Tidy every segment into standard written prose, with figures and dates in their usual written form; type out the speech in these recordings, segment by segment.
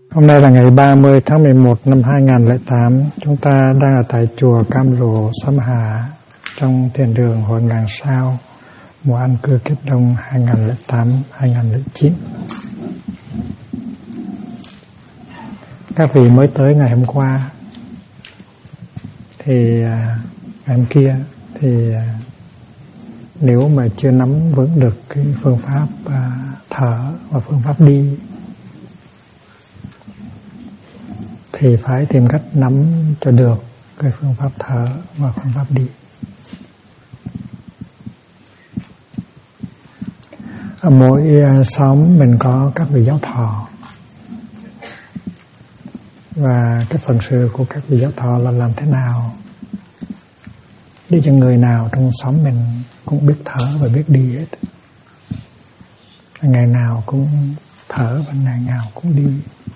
Hôm nay là ngày 30 tháng 11 năm 2008. Chúng ta đang ở tại chùa Cam Lộ, Sâm Hà, trong thiền đường Hội Ngàn Sao, mùa an cư kiếp đông 2008-2009. Các vị mới tới ngày hôm qua thì ngày hôm kia thì nếu mà chưa nắm vững được cái phương pháp thở và phương pháp đi thì phải tìm cách nắm cho được cái phương pháp thở và phương pháp đi. Ở mỗi xóm mình có các vị giáo thọ, và cái phận sự của các vị giáo thọ là làm thế nào để cho người nào trong xóm mình cũng biết thở và biết đi hết. Ngày nào cũng thở và ngày nào cũng đi.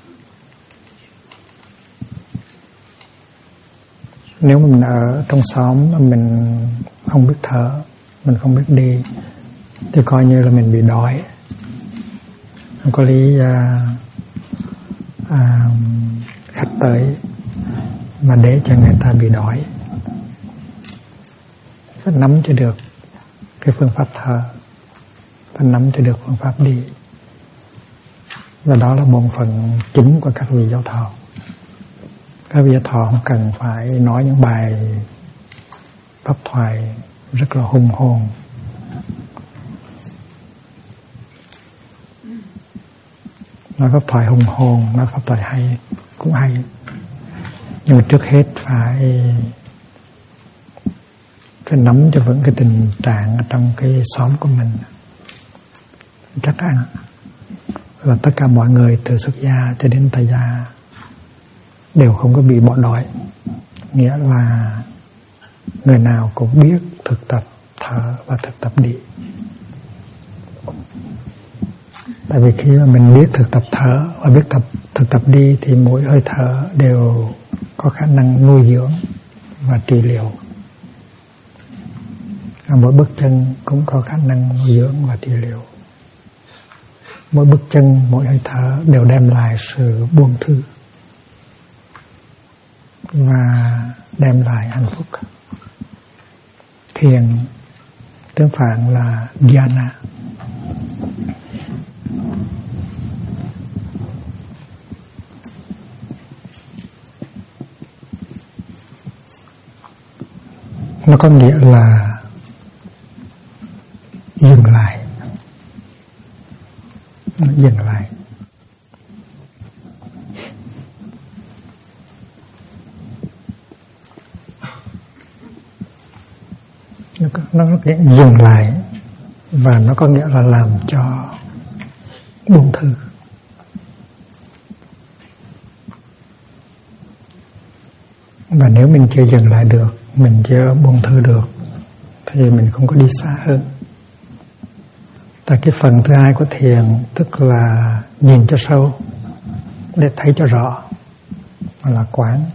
Nếu mình ở trong xóm mà mình không biết thở, mình không biết đi, thì coi như là mình bị đói. Không có lý khách tới mà để cho người ta bị đói. Phải nắm cho được cái phương pháp thở, phải nắm cho được phương pháp đi. Và đó là bổn phận chính của các vị giáo thọ. Các vị giáo thọ không cần phải nói những bài pháp thoại rất là hùng hồn. Nói pháp thoại hùng hồn, nói pháp thoại hay cũng hay. Nhưng mà trước hết phải nắm cho vững cái tình trạng ở trong cái xóm của mình. Chắc ăn. Và tất cả mọi người từ xuất gia cho đến tại gia đều không có bị bỏ đói. Nghĩa là người nào cũng biết thực tập thở và thực tập đi. Tại vì khi mà mình biết thực tập thở và biết thực tập đi thì mỗi hơi thở đều có khả năng nuôi dưỡng và trị liệu. Và mỗi bước chân cũng có khả năng nuôi dưỡng và trị liệu. Mỗi bước chân, mỗi hơi thở đều đem lại sự buông thư và đem lại hạnh phúc. Thiền tiếng Phạn là dhyana. Nó có nghĩa là dừng lại. Dừng lại. Nó có nghĩa dừng lại, và nó có nghĩa là làm cho buông thư. Và nếu mình chưa dừng lại được, mình chưa buông thư được, thì mình không có đi xa hơn. Tại cái phần thứ hai của thiền tức là nhìn cho sâu để thấy cho rõ, mà là quán.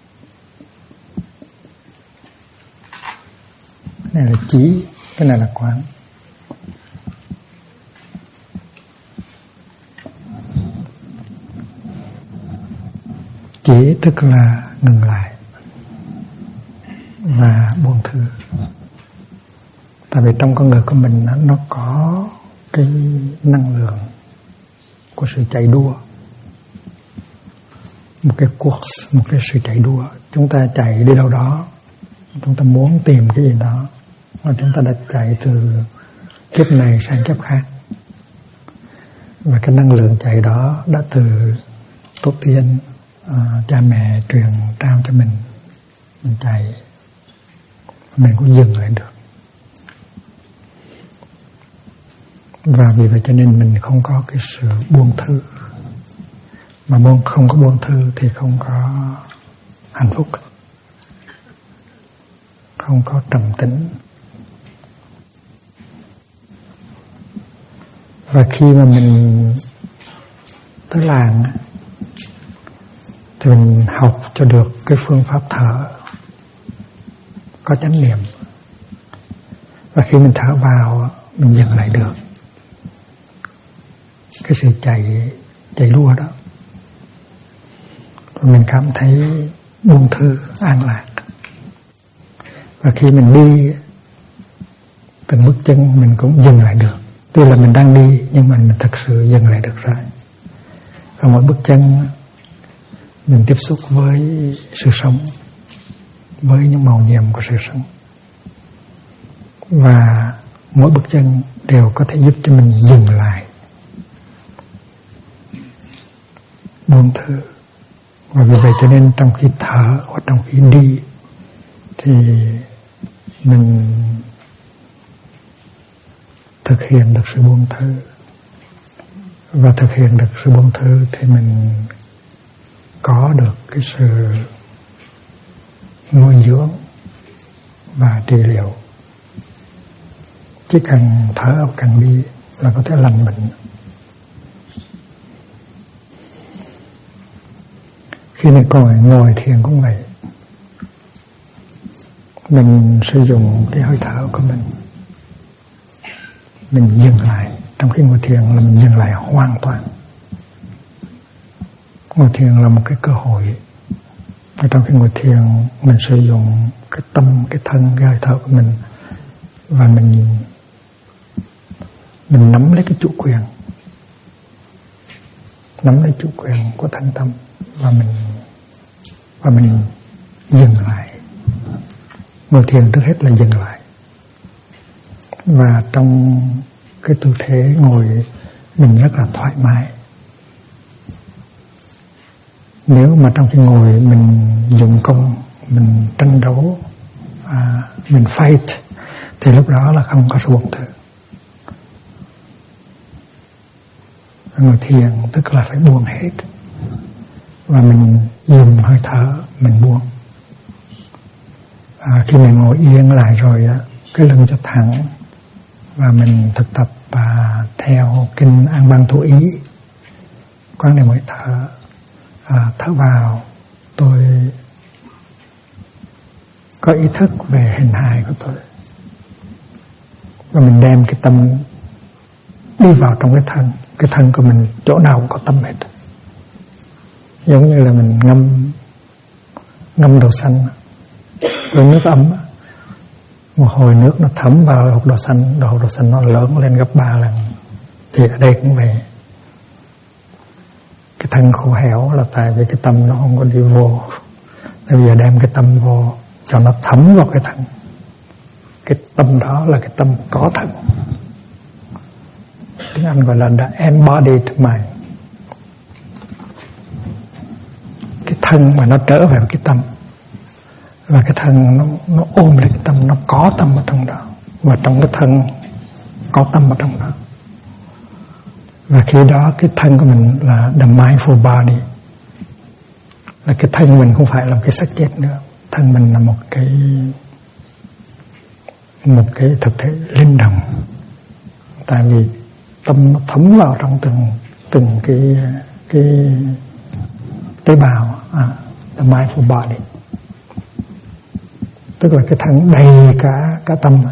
Cái này là chỉ, cái này là quán. Chỉ tức là ngừng lại và buông thư. Tại vì trong con người của mình nó có cái năng lượng của sự chạy đua, một cái course, một cái sự chạy đua. Chúng ta chạy đi đâu đó, chúng ta muốn tìm cái gì đó, và chúng ta đã chạy từ kiếp này sang kiếp khác. Và cái năng lượng chạy đó đã từ tổ tiên, cha mẹ truyền trao cho mình chạy, mình cũng dừng lại được. Và vì vậy cho nên mình không có cái sự buông thư. Mà không có buông thư thì không có hạnh phúc, không có trầm tĩnh. Và khi mà mình tới làng thì mình học cho được cái phương pháp thở có chánh niệm. Và khi mình thở vào, mình dừng lại được cái sự chạy đua đó. mình cảm thấy buông thư, an lạc. Và khi mình đi từng bước chân mình cũng dừng lại được. Tuy là mình đang đi nhưng mà mình thật sự dừng lại được rồi. Và mỗi bước chân mình tiếp xúc với sự sống, với những màu nhiệm của sự sống. Và mỗi bước chân đều có thể giúp cho mình dừng lại, buông thư. Và vì vậy cho nên trong khi thở hoặc trong khi đi thì mình thực hiện được sự buông thư. Và thực hiện được sự buông thư thì mình có được cái sự nuôi dưỡng và trị liệu. Chỉ cần thở hoặc cần đi là có thể lành bệnh. Khi mình ngồi thiền cũng vậy. Mình sử dụng cái hơi thở của mình dừng lại. Trong khi ngồi thiền là mình dừng lại hoàn toàn. Ngồi thiền là một cái cơ hội. Và trong khi ngồi thiền mình sử dụng cái tâm, cái thân, cái hơi thở của mình. Và mình nắm lấy cái chủ quyền. Nắm lấy chủ quyền của thân tâm. Và mình dừng lại. Ngồi thiền trước hết là dừng lại. Và trong cái tư thế ngồi mình rất là thoải mái. Nếu mà trong khi ngồi mình dùng công, mình tranh đấu, mình fight, thì lúc đó là không có sự buông thư. Ngồi thiền tức là phải buông hết. Và mình dùng hơi thở, mình buông. Khi mình ngồi yên lại rồi, cái lưng cho thẳng. Và mình thực tập theo kinh An Bang Thủ Ý. Quán niệm hơi thở. Thở vào, tôi có ý thức về hình hài của tôi. Và mình đem cái tâm đi vào trong cái thân. Cái thân của mình chỗ nào cũng có tâm hết. Giống như là mình ngâm đồ xanh với nước ấm. Một hồi nước nó thấm vào hột đồ xanh nó lớn lên gấp 3 lần. Thì ở đây cũng vậy. Cái thân khô héo là tại vì cái tâm nó không có đi vô. Bây giờ đem cái tâm vô cho nó thấm vào cái thân. Cái tâm đó là cái tâm có thân. Tiếng Anh gọi là the embodied mind. Cái thân mà nó trở về cái tâm. Và cái thân nó ôm lấy cái tâm, nó có tâm ở trong đó. Và trong cái thân có tâm ở trong đó. Và khi đó cái thân của mình là the mindful body. Là cái thân mình không phải là một cái xác chết nữa. Thân mình là một cái thực thể linh động. Tại vì tâm nó thấm vào trong từng cái tế bào, the mindful body. Tức là cái thân đầy cả tâm.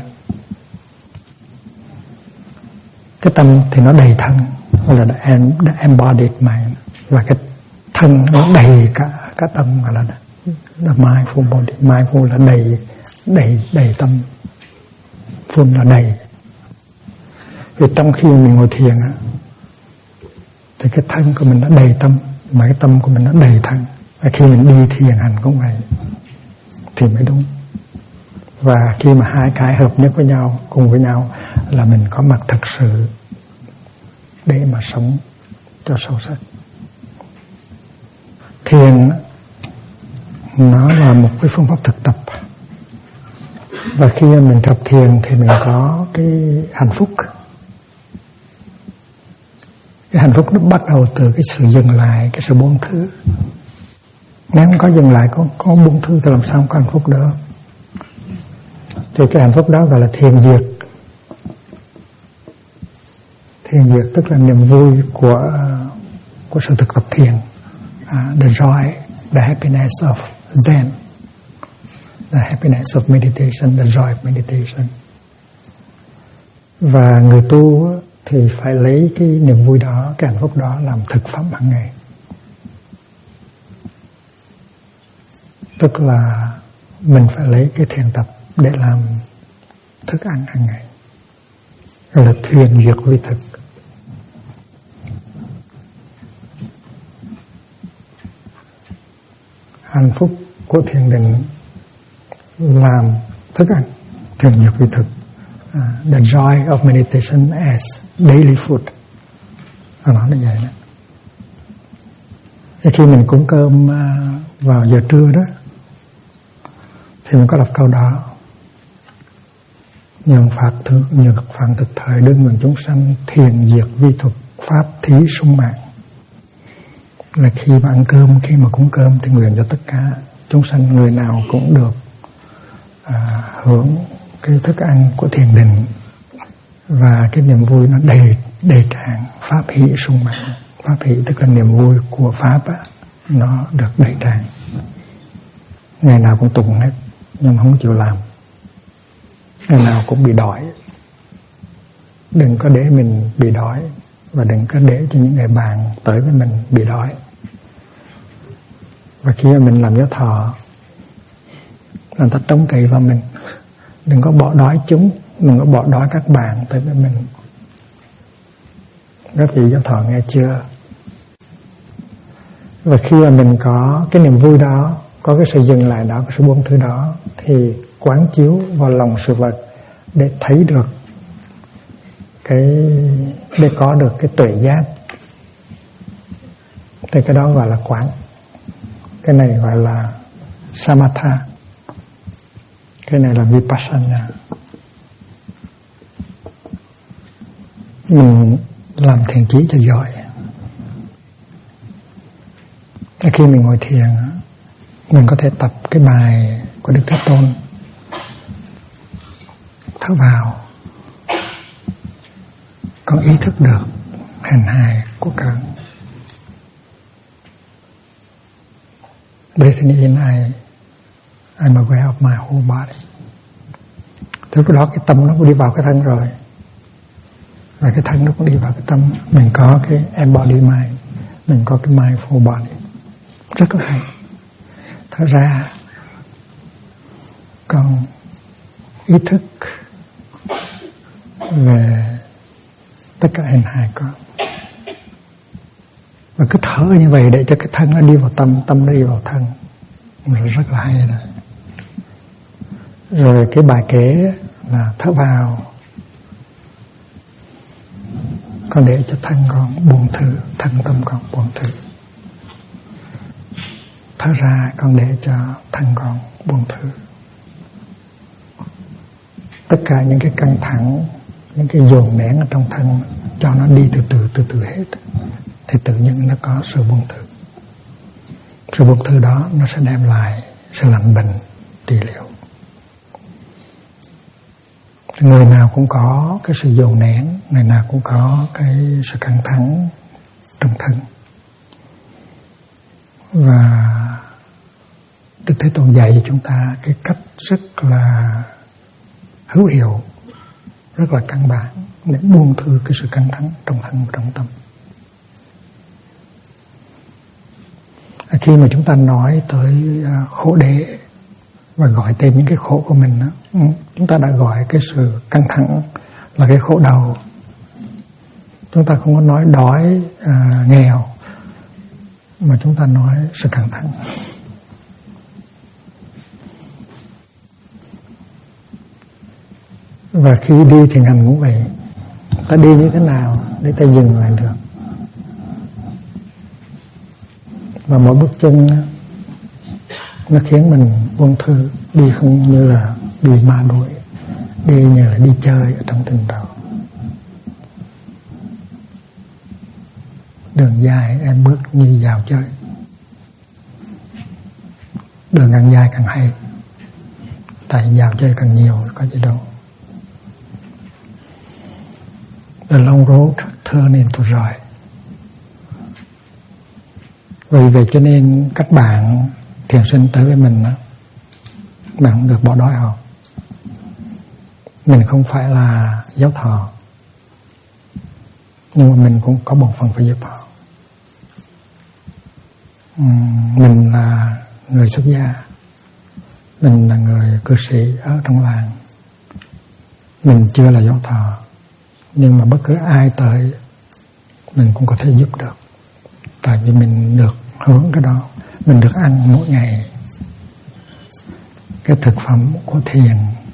Cái tâm thì nó đầy thân, gọi là the embodied mind. Và cái thân nó đầy cả tâm, gọi là the mindful body. Mindful là đầy tâm, full là đầy. Vì trong khi mình ngồi thiền thì cái thân của mình nó đầy tâm, mà cái tâm của mình nó đầy thân. Và khi mình đi thiền hành cũng vậy thì mới đúng. Và khi mà hai cái hợp nhất với nhau, cùng với nhau là mình có mặt thật sự để mà sống cho sâu sắc. Thiền nó là một cái phương pháp thực tập. Và khi mình tập thiền thì mình có cái hạnh phúc. Cái hạnh phúc nó bắt đầu từ cái sự dừng lại, cái sự buông thư. Nếu không có dừng lại, có buông thư thì làm sao không có hạnh phúc được. Thì cái hạnh phúc đó gọi là thiền diệt. Thiền diệt tức là niềm vui của sự thực tập thiền. The joy, the happiness of Zen, the happiness of meditation, the joy of meditation. Và người tu thì phải lấy cái niềm vui đó, cái hạnh phúc đó làm thực phẩm hàng ngày. Tức là mình phải lấy cái thiền tập để làm thức ăn hàng ngày, gọi là thuyền duyệt vi thực. Hạnh phúc của thiền định làm thức ăn, thuyền duyệt vi thực. The joy of meditation as daily food. Nó nói như vậy đó. Thì khi mình cúng cơm vào giờ trưa đó, thì mình có đọc câu đó: nhờ Phạn thực thời đương nguyện chúng sanh thiền diệt vi thuật pháp thí sung mạng. Là khi mà ăn cơm, khi mà cúng cơm thì nguyện cho tất cả chúng sanh, người nào cũng được hưởng cái thức ăn của thiền định, và cái niềm vui nó đầy tràn pháp hỷ sung mạng. Pháp hỷ tức là niềm vui của pháp á, nó được đầy tràn. Ngày nào cũng tụng hết, nhưng mà không chịu làm. Ngày nào cũng bị đói. Đừng có để mình bị đói, và đừng có để cho những người bạn tới với mình bị đói. Và khi mà mình làm giáo thọ, người ta trông cậy vào mình. Đừng có bỏ đói chúng, đừng có bỏ đói các bạn tới với mình. Các vị giáo thọ nghe chưa? Và khi mà mình có cái niềm vui đó, có cái sự dừng lại đó, có sự buông thư đó, thì quán chiếu vào lòng sự vật để thấy được để có được cái tuệ giác. Thì cái đó gọi là quán. Cái này gọi là samatha. Cái này là vipassana. Mình làm thiền chí cho giỏi. Khi mình ngồi thiền, mình có thể tập cái bài của Đức Thế Tôn: thở vào, con ý thức được hình hài của căn. Breathing in, I'm aware of my whole body. Từ đó cái tâm nó cũng đi vào cái thân rồi, và cái thân nó cũng đi vào cái tâm. Mình có cái embody mind, mình có cái mindful body, rất là hay. Thở ra, con ý thức về tất cả hình hài con, và cứ thở như vậy để cho cái thân nó đi vào tâm, tâm nó đi vào thân. Rất là hay đó. Rồi cái bài kế là thở vào, con để cho thân con buông thư, thân tâm con buông thư. Thở ra, con để cho thân con buông thư. Tất cả những cái căng thẳng, những cái dồn nén ở trong thân, cho nó đi từ từ hết, thì tự nhiên nó có sự buông thư. Sự buông thư đó nó sẽ đem lại sự lành bệnh, trị liệu. Người nào cũng có cái sự dồn nén, người nào cũng có cái sự căng thẳng trong thân. Và Đức Thế Tôn dạy cho chúng ta cái cách rất là hữu hiệu, rất là căn bản để buông thư cái sự căng thẳng trong thân và trong tâm. Khi mà chúng ta nói tới khổ đế và gọi tên những cái khổ của mình đó, chúng ta đã gọi cái sự căng thẳng là cái khổ đau. Chúng ta không có nói đói, nghèo, mà chúng ta nói sự căng thẳng. Và khi đi thiền hành cũng vậy. Ta đi như thế nào để ta dừng lại được. Và mỗi bước chân nó khiến mình buông thư, đi không như là đi ma đuổi, đi như là đi chơi ở trong tình đầu. Đường dài em bước như vào chơi, đường càng dài càng hay, tại vào chơi càng nhiều có gì đâu. The long road turn into joy. Vì vậy cho nên các bạn thiền sinh tới với mình đó, bạn không được bỏ đói không? Mình không phải là giáo thọ, nhưng mà mình cũng có bổn phận phải giúp họ. Mình là người xuất gia, Mình là người cư sĩ ở trong làng, mình chưa là giáo thọ, nhưng mà bất cứ ai tới mình cũng có thể giúp được. Tại vì mình được hướng cái đó, mình được ăn mỗi ngày cái thực phẩm của thiền.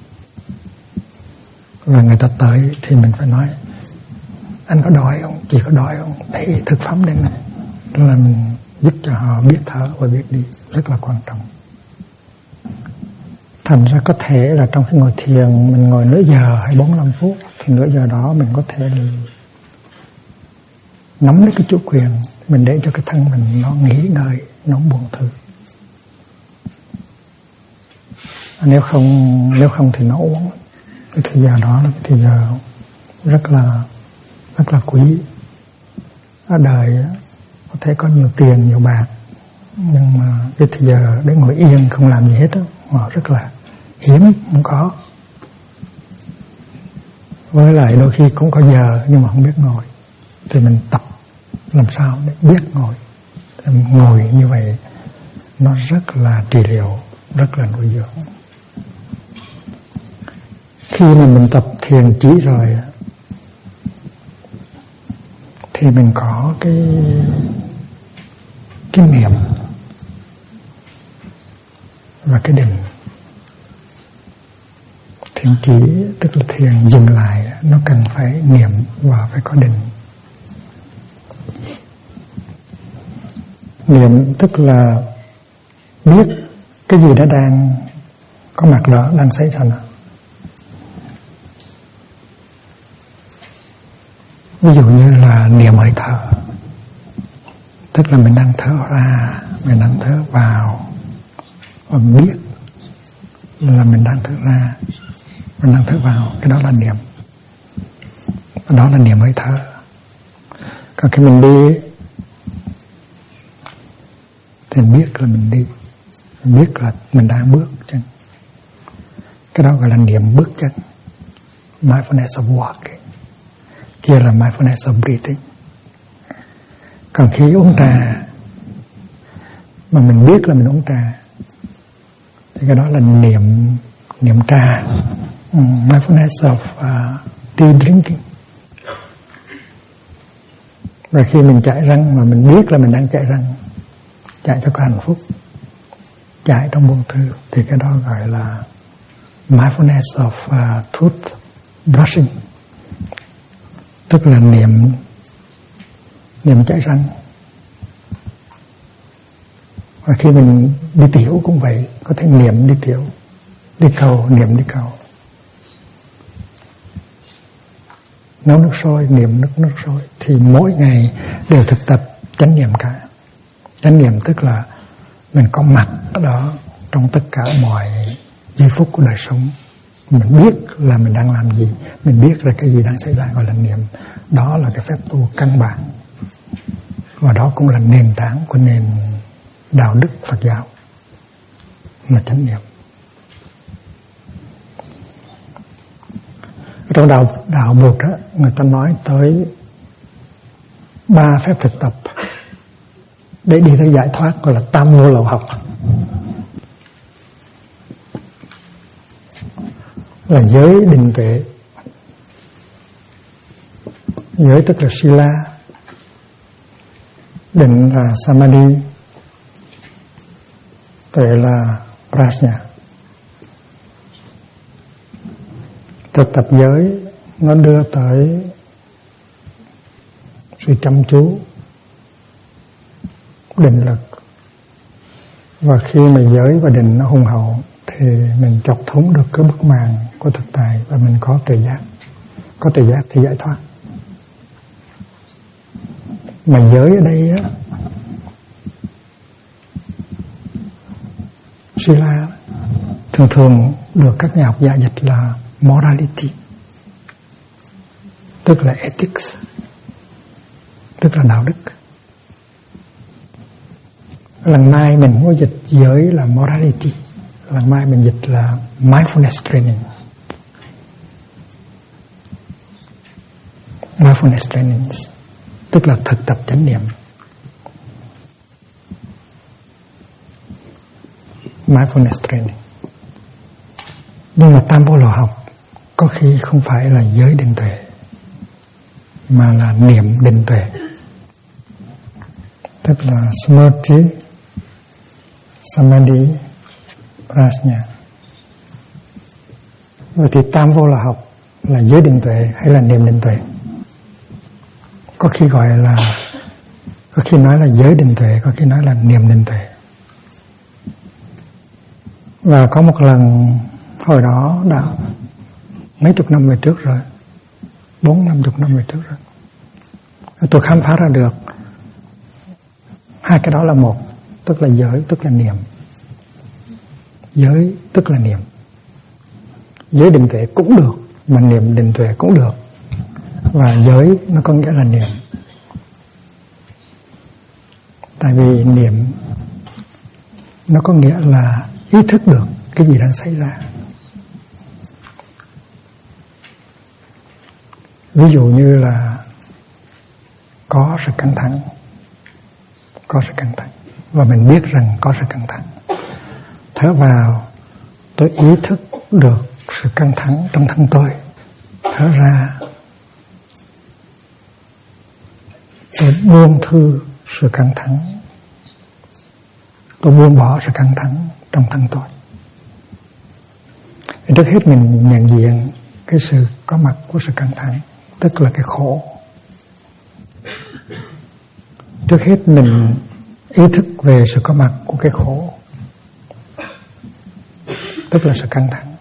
Và người ta tới thì mình phải nói: anh có đói không? Chị có đói không? Đây thực phẩm đây này. Đó là mình giúp cho họ biết thở và biết đi, rất là quan trọng. Thành ra có thể là trong khi ngồi thiền mình ngồi nửa giờ hay 45 phút, thì nửa giờ đó mình có thể nắm lấy cái chủ quyền, mình để cho cái thân mình nó nghỉ ngơi, nó buông thư. Nếu không thì nó uống. Cái thời giờ đó là cái thời giờ rất là quý. Ở đời có thể có nhiều tiền, nhiều bạc, nhưng mà cái thời giờ để ngồi yên không làm gì hết đó, họ rất là hiếm, không có. Với lại đôi khi cũng có giờ nhưng mà không biết ngồi, thì mình tập làm sao để biết ngồi. Thì ngồi như vậy nó rất là trị liệu, rất là nuôi dưỡng. Khi mà mình tập thiền chỉ rồi thì mình có cái niệm và cái định. Thiền chỉ tức là thiền dừng lại, nó cần phải niệm và phải có định. Niệm tức là biết cái gì đã đang có mặt đó, đang xảy ra đó. Ví dụ như là niệm hơi thở, tức là mình đang thở ra, mình đang thở vào, và biết là mình đang thở ra, mình đang thở vào, cái đó là niệm. Đó là niệm hơi thở. Còn khi mình đi thì biết là mình đi, mình biết là mình đang bước chân. Cái đó gọi là niệm bước chân, mindfulness of walking. Kia là mindfulness of breathing. Còn khi uống trà mà mình biết là mình uống trà thì cái đó là niệm trà, mindfulness of tea drinking. Và khi mình chải răng mà mình biết là mình đang chải răng, chải cho có hạnh phúc, chải trong buông thư, thì cái đó gọi là mindfulness of tooth brushing, tức là niệm chải răng. Và khi mình đi tiểu cũng vậy, có thể niệm đi tiểu, đi cầu, niệm đi cầu. Nấu nước sôi, niệm nước sôi. Thì mỗi ngày đều thực tập chánh niệm cả. Chánh niệm tức là mình có mặt ở đó trong tất cả mọi giây phút của đời sống. Mình biết là mình đang làm gì, mình biết là cái gì đang xảy ra, gọi là niệm. Đó là cái phép tu căn bản, và đó cũng là nền tảng của nền đạo đức Phật giáo, là chánh niệm. Trong đạo Bụt đó, người ta nói tới 3 phép thực tập để đi tới giải thoát, gọi là tam vô lậu học. Là giới, định, tuệ. Giới tức là sila, định là samadhi, tuệ là prajna. Thực tập giới nó đưa tới sự chăm chú, định lực. Và khi mà giới và định nó hùng hậu thì mình chọc thủng được cái bức màn của thực tại và mình có tự giác. Có tự giác thì giải thoát. Mà giới ở đây á, sila thường được các nhà học giả dịch là morality, tức là ethics, tức là đạo đức. Lần mai mình muốn dịch giới là morality, lần mai mình dịch là mindfulness training. Mindfulness training tức là thực tập chánh niệm. Mindfulness training. Nhưng mà tam vô lậu học có khi không phải là giới định tuệ, mà là niệm định tuệ, tức là Smriti, Samadhi, Prajna. Vậy thì tam vô lậu học là giới định tuệ hay là niệm định tuệ? Có khi gọi là, có khi nói là giới định tuệ, có khi nói là niệm định tuệ. Và có một lần hồi đó đã mấy chục năm về trước rồi, 40-50 năm về trước rồi, tôi khám phá ra được hai cái đó là một, tức là giới tức là niệm. Giới tức là niệm. Giới định tuệ cũng được, mà niệm định tuệ cũng được. Và giới nó có nghĩa là niệm. Tại vì niệm nó có nghĩa là ý thức được cái gì đang xảy ra. Ví dụ như là có sự căng thẳng, có sự căng thẳng, và mình biết rằng có sự căng thẳng. Thở vào, tôi ý thức được sự căng thẳng trong thân tôi. Thở ra, tôi buông thư sự căng thẳng, tôi buông bỏ sự căng thẳng trong thân tôi. Trước hết mình nhận diện cái sự có mặt của sự căng thẳng, tức là cái khổ. Trước hết mình ý thức về sự có mặt của cái khổ, tức là sự căng thẳng.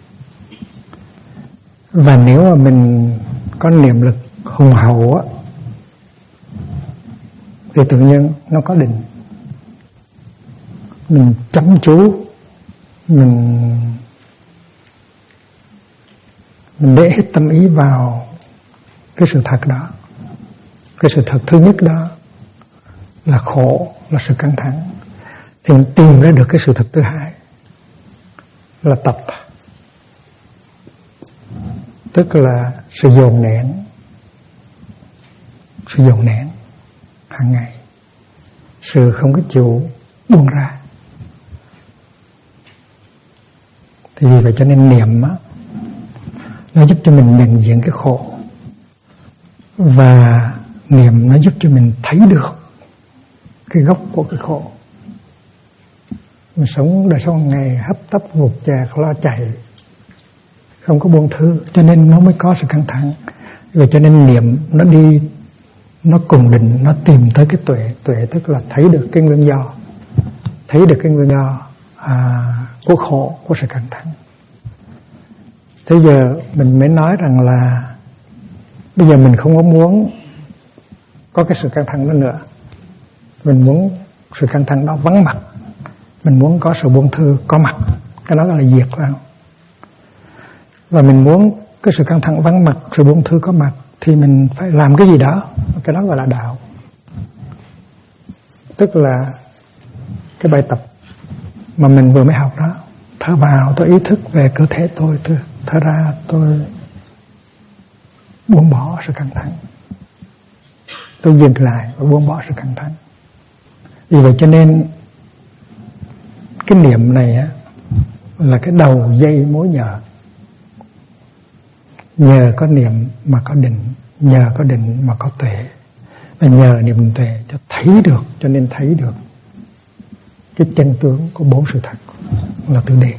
Và nếu mà mình có niệm lực hùng hậu á, thì tự nhiên nó có định. Mình chăm chú, mình để hết tâm ý vào cái sự thật đó. Cái sự thật thứ nhất đó là khổ, là sự căng thẳng. Thì mình tìm ra được cái sự thật thứ hai là tập, tức là sự dồn nén. Sự dồn nén hàng ngày, sự không có chịu buông ra. Thì vì vậy cho nên niệm á, nó giúp cho mình nhận diện cái khổ, và niệm nó giúp cho mình thấy được cái gốc của cái khổ. Mình sống đời sống ngày hấp tấp vụt chạc lo chạy, không có buông thư, cho nên nó mới có sự căng thẳng. Vì cho nên niệm nó đi, nó cùng định, nó tìm tới cái tuệ. Tuệ tức là thấy được cái nguyên do, thấy được cái nguyên do của khổ, của sự căng thẳng. Thế giờ mình mới nói rằng là bây giờ mình không có muốn có cái sự căng thẳng đó nữa. Mình muốn sự căng thẳng đó vắng mặt. Mình muốn có sự buông thư có mặt. Cái đó là diệt ra. Và mình muốn cái sự căng thẳng vắng mặt, sự buông thư có mặt, thì mình phải làm cái gì đó. Cái đó gọi là đạo. Tức là cái bài tập mà mình vừa mới học đó. Thở vào tôi ý thức về cơ thể tôi, thở ra tôi buông bỏ sự căng thẳng, tôi dừng lại và buông bỏ sự căng thẳng. Vì vậy cho nên cái niệm này á, là cái đầu dây mối nhờ. Nhờ có niệm mà có định, nhờ có định mà có tuệ, và nhờ niệm tuệ cho thấy được, cho nên thấy được cái chân tướng của bốn sự thật là tứ địa.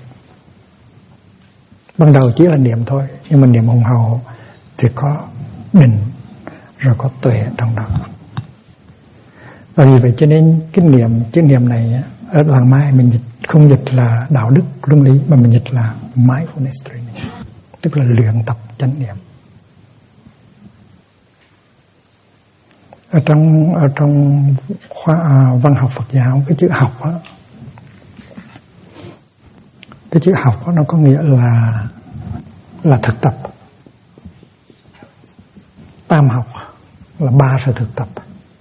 Ban đầu chỉ là niệm thôi, nhưng mà niệm hùng hậu thì có định rồi có tuệ trong đó. Và vì vậy cho nên cái niệm này ở làng Mai mình không dịch là đạo đức luân lý, mà mình dịch là mindfulness training, tức là luyện tập chánh niệm. Ở trong khoa văn học Phật giáo, cái chữ học đó, cái chữ học đó, nó có nghĩa là thực tập. Tam học là 3 sự thực tập,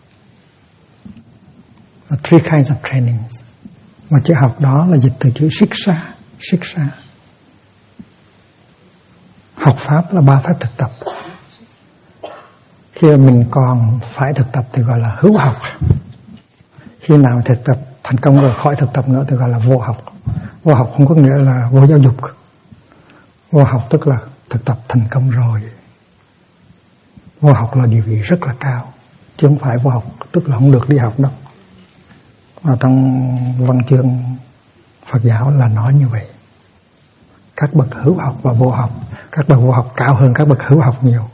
là 3 kinds of trainings. Mà chữ học đó là dịch từ chữ Shiksha. Học pháp là 3 pháp thực tập. Khi mình còn phải thực tập thì gọi là hữu học. Khi nào thực tập thành công rồi khỏi thực tập nữa thì gọi là vô học. Vô học không có nghĩa là vô giáo dục, Vô học tức là thực tập thành công rồi. Vô học là địa vị rất là cao, chứ không phải vô học tức là không được đi học đâu. Ở trong văn chương Phật giáo là nói như vậy. Các bậc hữu học và vô học, các bậc vô học cao hơn các bậc hữu học nhiều.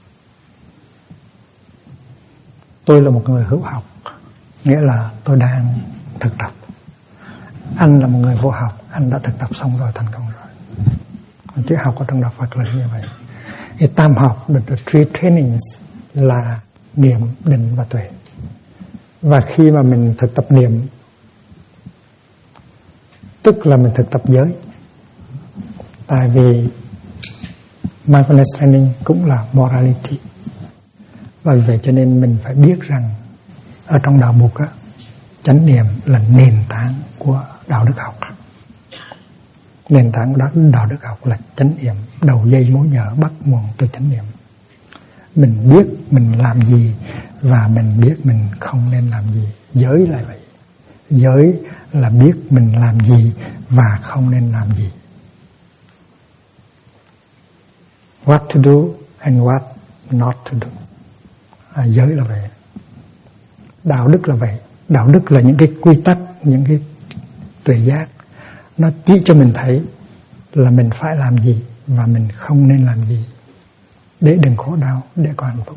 Tôi là một người hữu học, nghĩa là tôi đang thực tập. Anh là một người vô học, anh đã thực tập xong rồi, thành công rồi. Chữ học ở trong đạo Phật là như vậy. Thì tam học, the three trainings là niệm, định và tuệ. Và khi mà mình thực tập niệm, tức là mình thực tập giới. Tại vì mindfulness training cũng là morality. Và vì vậy cho nên mình phải biết rằng ở trong đạo Bụt á, chánh niệm là nền tảng của đạo đức học. Nền tảng đạo đức học là chánh niệm, đầu dây mối nhợ bắt nguồn từ chánh niệm. Mình biết mình làm gì và mình biết mình không nên làm gì. Giới là vậy. Giới là biết mình làm gì và không nên làm gì. What to do and what not to do. Giới là vậy. Đạo đức là vậy. Đạo đức là những cái quy tắc, những cái tuệ giác. Nó chỉ cho mình thấy là mình phải làm gì và mình không nên làm gì, để đừng khổ đau, để có hạnh phúc.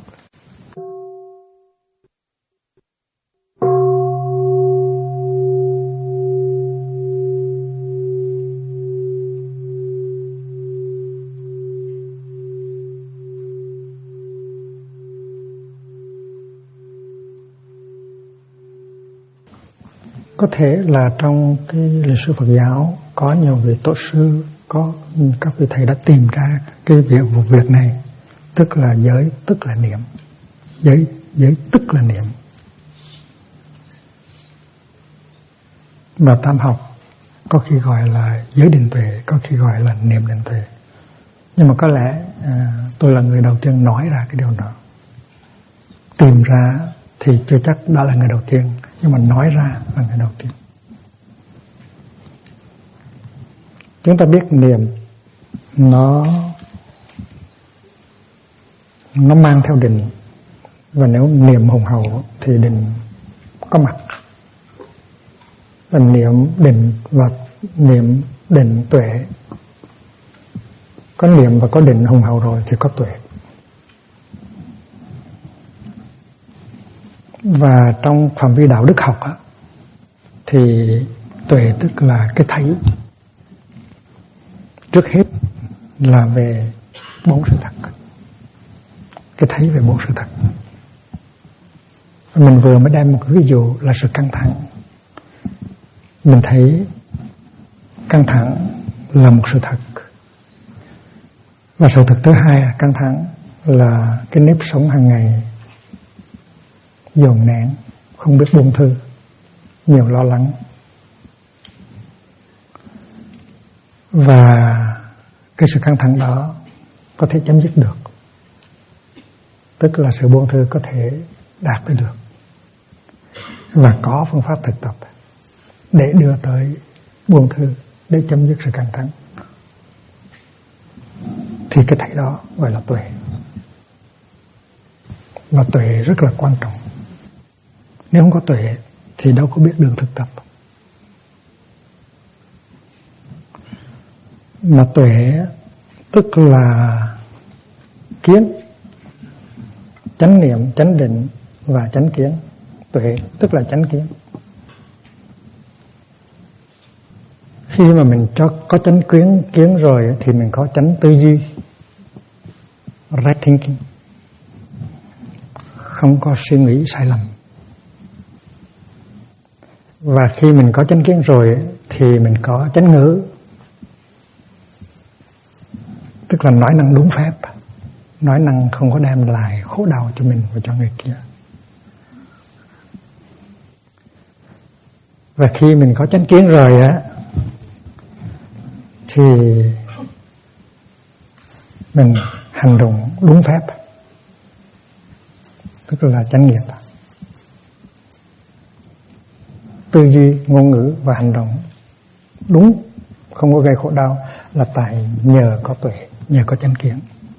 Có thể là trong cái lịch sử Phật giáo có nhiều vị tổ sư, có các vị thầy đã tìm ra cái vụ việc này, tức là giới tức là niệm, giới tức là niệm. Và tam học có khi gọi là giới định tuệ, có khi gọi là niệm định tuệ. Nhưng mà có lẽ tôi là người đầu tiên nói ra cái điều đó. Tìm ra thì chưa chắc đó là người đầu tiên, nhưng mà nói ra là người đầu tiên. Chúng ta biết niệm nó mang theo định, và nếu niệm hùng hậu thì định có mặt. Và niệm định và niệm định tuệ, có niệm và có định hùng hậu rồi thì có tuệ. Và trong phạm vi đạo đức học á, thì tuệ tức là cái thấy. Trước hết là về bốn sự thật, cái thấy về bốn sự thật. Mình vừa mới đem một ví dụ là sự căng thẳng. Mình thấy căng thẳng là một sự thật. Và sự thật thứ hai là căng thẳng là cái nếp sống hàng ngày dồn nén, không biết buông thư, nhiều lo lắng. Và cái sự căng thẳng đó có thể chấm dứt được, tức là sự buông thư có thể đạt tới được. Và có phương pháp thực tập để đưa tới buông thư, để chấm dứt sự căng thẳng. Thì cái thấy đó gọi là tuệ. Và tuệ rất là quan trọng. Nếu không có tuệ thì đâu có biết đường thực tập. Mà tuệ tức là kiến, chánh niệm, chánh định và chánh kiến. Tuệ tức là chánh kiến. Khi mà mình có chánh kiến rồi thì mình có chánh tư duy, right thinking, không có suy nghĩ sai lầm. Và khi mình có chánh kiến rồi thì mình có chánh ngữ, tức là nói năng đúng phép, nói năng không có đem lại khổ đau cho mình và cho người kia. Và khi mình có chánh kiến rồi á, thì mình hành động đúng phép, tức là chánh nghiệp. Tư duy, ngôn ngữ và hành động đúng, không có gây khổ đau, là tại nhờ có tuệ, nhờ có chánh kiến.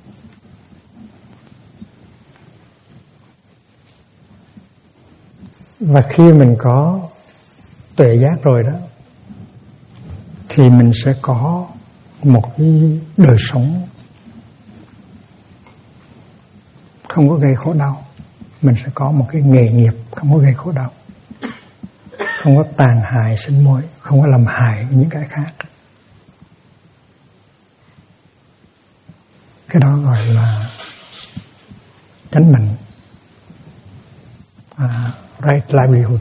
Và khi mình có tuệ giác rồi đó, thì mình sẽ có một cái đời sống không có gây khổ đau. Mình sẽ có một cái nghề nghiệp không có gây khổ đau, không có tàn hại sinh môi, không có làm hại những cái khác. Cái đó gọi là chánh mệnh, right livelihood.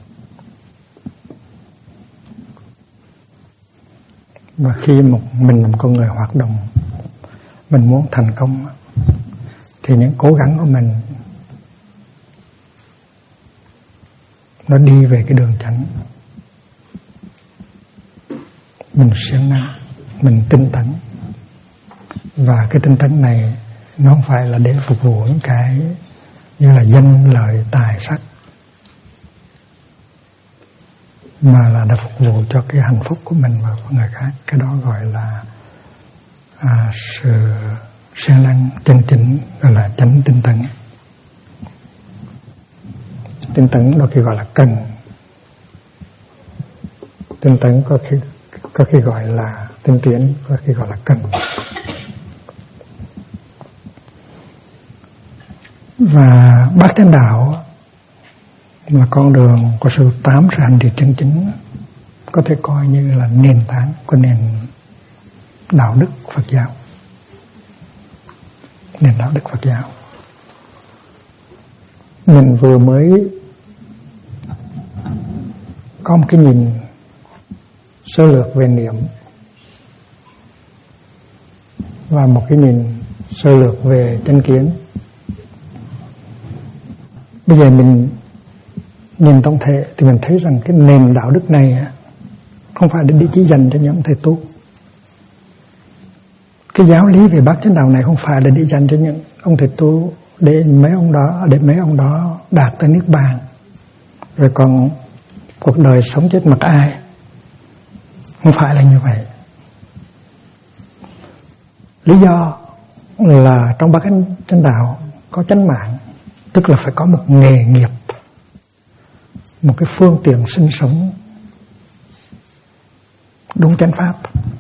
Và khi mình làm con người hoạt động, mình muốn thành công, thì những cố gắng của mình nó đi về cái đường chánh. Mình siêng năng, mình tinh tấn. Và cái tinh tấn này nó không phải là để phục vụ những cái như là danh lợi tài sắc, mà là để phục vụ cho cái hạnh phúc của mình và của người khác. Cái đó gọi là sự siêng năng chân chính, gọi là chánh tinh tấn. Tinh tấn đôi khi gọi là cần, tinh tấn có khi gọi là tinh tiến, có khi gọi là cần. Và bát chánh đạo là con đường của sự tám sự hành trì chân chính, có thể coi như là nền tảng của nền đạo đức Phật giáo. Nền đạo đức Phật giáo. Mình vừa mới có một cái nhìn sơ lược về niệm và một cái nhìn sơ lược về chánh kiến. Bây giờ mình nhìn tổng thể thì mình thấy rằng cái nền đạo đức này không phải để chỉ dành cho những thầy tu. Cái giáo lý về bát chánh đạo này không phải là để dành cho những ông thầy tu, để mấy ông đó đạt tới niết bàn, rồi còn cuộc đời sống chết mặc ai. Không phải là như vậy. Lý do là trong bát chánh đạo có chánh mạng, tức là phải có một nghề nghiệp, một cái phương tiện sinh sống đúng chánh pháp.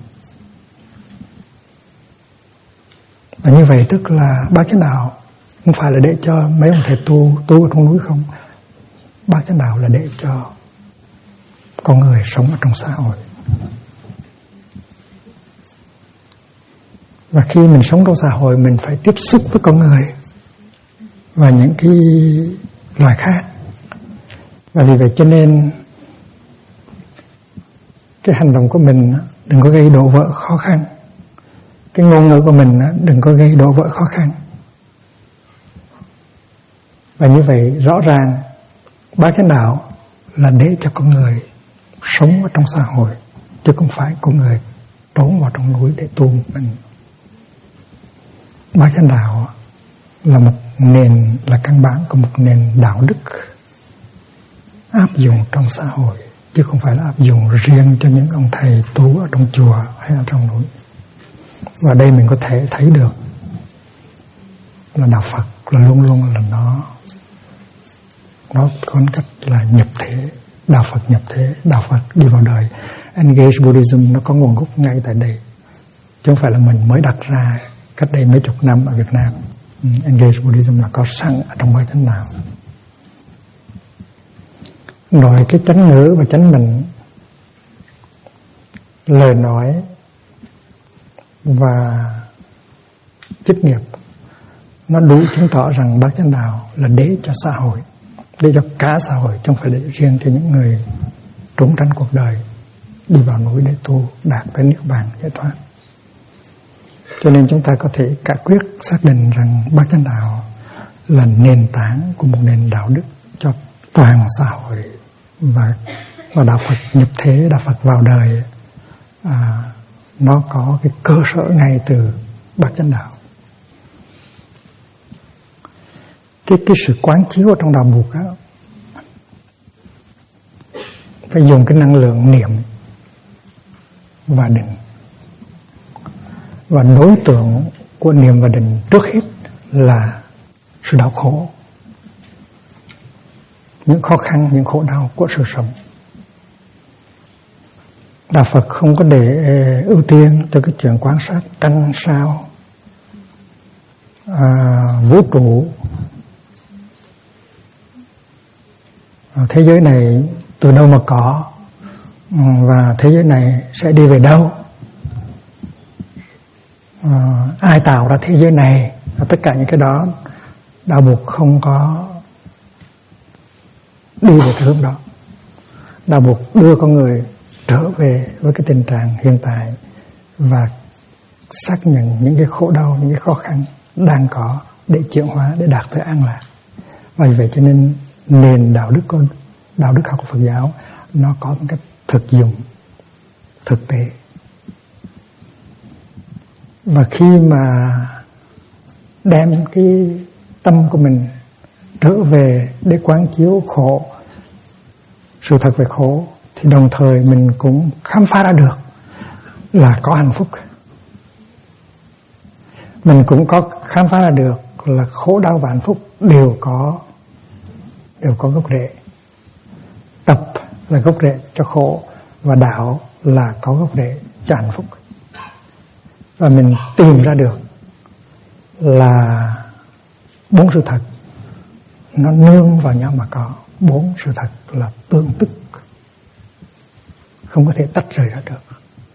Và như vậy tức là bát chánh đạo không phải là để cho mấy ông thầy tu ở trong núi không. Bát chánh đạo là để cho con người sống ở trong xã hội. Và khi mình sống trong xã hội, mình phải tiếp xúc với con người và những cái loài khác. Và vì vậy cho nên cái hành động của mình đừng có gây đổ vỡ khó khăn. Cái ngôn ngữ của mình đừng có gây đổ vỡ khó khăn. Và như vậy rõ ràng bát chánh đạo là để cho con người sống ở trong xã hội, chứ không phải con người trốn vào trong núi để tu mình. Bát chánh đạo là một nền, là căn bản của một nền đạo đức áp dụng trong xã hội, chứ không phải là áp dụng riêng cho những ông thầy tu ở trong chùa hay ở trong núi. Và đây mình có thể thấy được là đạo Phật là luôn luôn là nó có cách là nhập thế. Đạo Phật nhập thế, đạo Phật đi vào đời. Engage Buddhism nó có nguồn gốc ngay tại đây, chứ không phải là mình mới đặt ra cách đây mấy chục năm ở Việt Nam. Engage Buddhism là có sẵn ở trong bát chánh đạo. Rồi cái chánh ngữ và chánh mệnh, lời nói và chức nghiệp, nó đủ chứng tỏ rằng bát chánh đạo là để cho xã hội, để cho cả xã hội, chứ không phải để riêng cho những người trốn tránh cuộc đời, đi vào núi để tu, đạt tới niết bàn giải thoát. Cho nên chúng ta có thể cả quyết xác định rằng bát chánh đạo là nền tảng của một nền đạo đức cho toàn xã hội. Và đạo Phật nhập thế, đạo Phật vào đời, nó có cái cơ sở ngay từ bát chánh đạo. Cái sự quán chiếu ở trong đạo Bụt á, phải dùng cái năng lượng niệm và định. Và đối tượng của niệm và định trước hết là sự đau khổ, những khó khăn, những khổ đau của sự sống. Đạo Phật không có để ưu tiên cho cái chuyện quan sát trăng sao, vũ trụ, thế giới này từ đâu mà có, và thế giới này sẽ đi về đâu, ai tạo ra thế giới này. Tất cả những cái đó đạo buộc không có đi về cái hướng đó. Đạo buộc đưa con người trở về với cái tình trạng hiện tại và xác nhận những cái khổ đau, những cái khó khăn đang có để chuyển hóa, để đạt tới an lạc. Và vì vậy cho nên nền đạo đức học của Phật giáo nó có một cách thực dụng, thực tế. Và khi mà đem cái tâm của mình trở về để quán chiếu khổ, sự thật về khổ, thì đồng thời mình cũng khám phá ra được là có hạnh phúc. Mình cũng có khám phá ra được là khổ đau và hạnh phúc đều có gốc rễ. Tập là gốc rễ cho khổ, và đạo là có gốc rễ cho hạnh phúc. Và mình tìm ra được là bốn sự thật nó nương vào nhau mà có. Bốn sự thật là tương tức, không có thể tách rời ra được.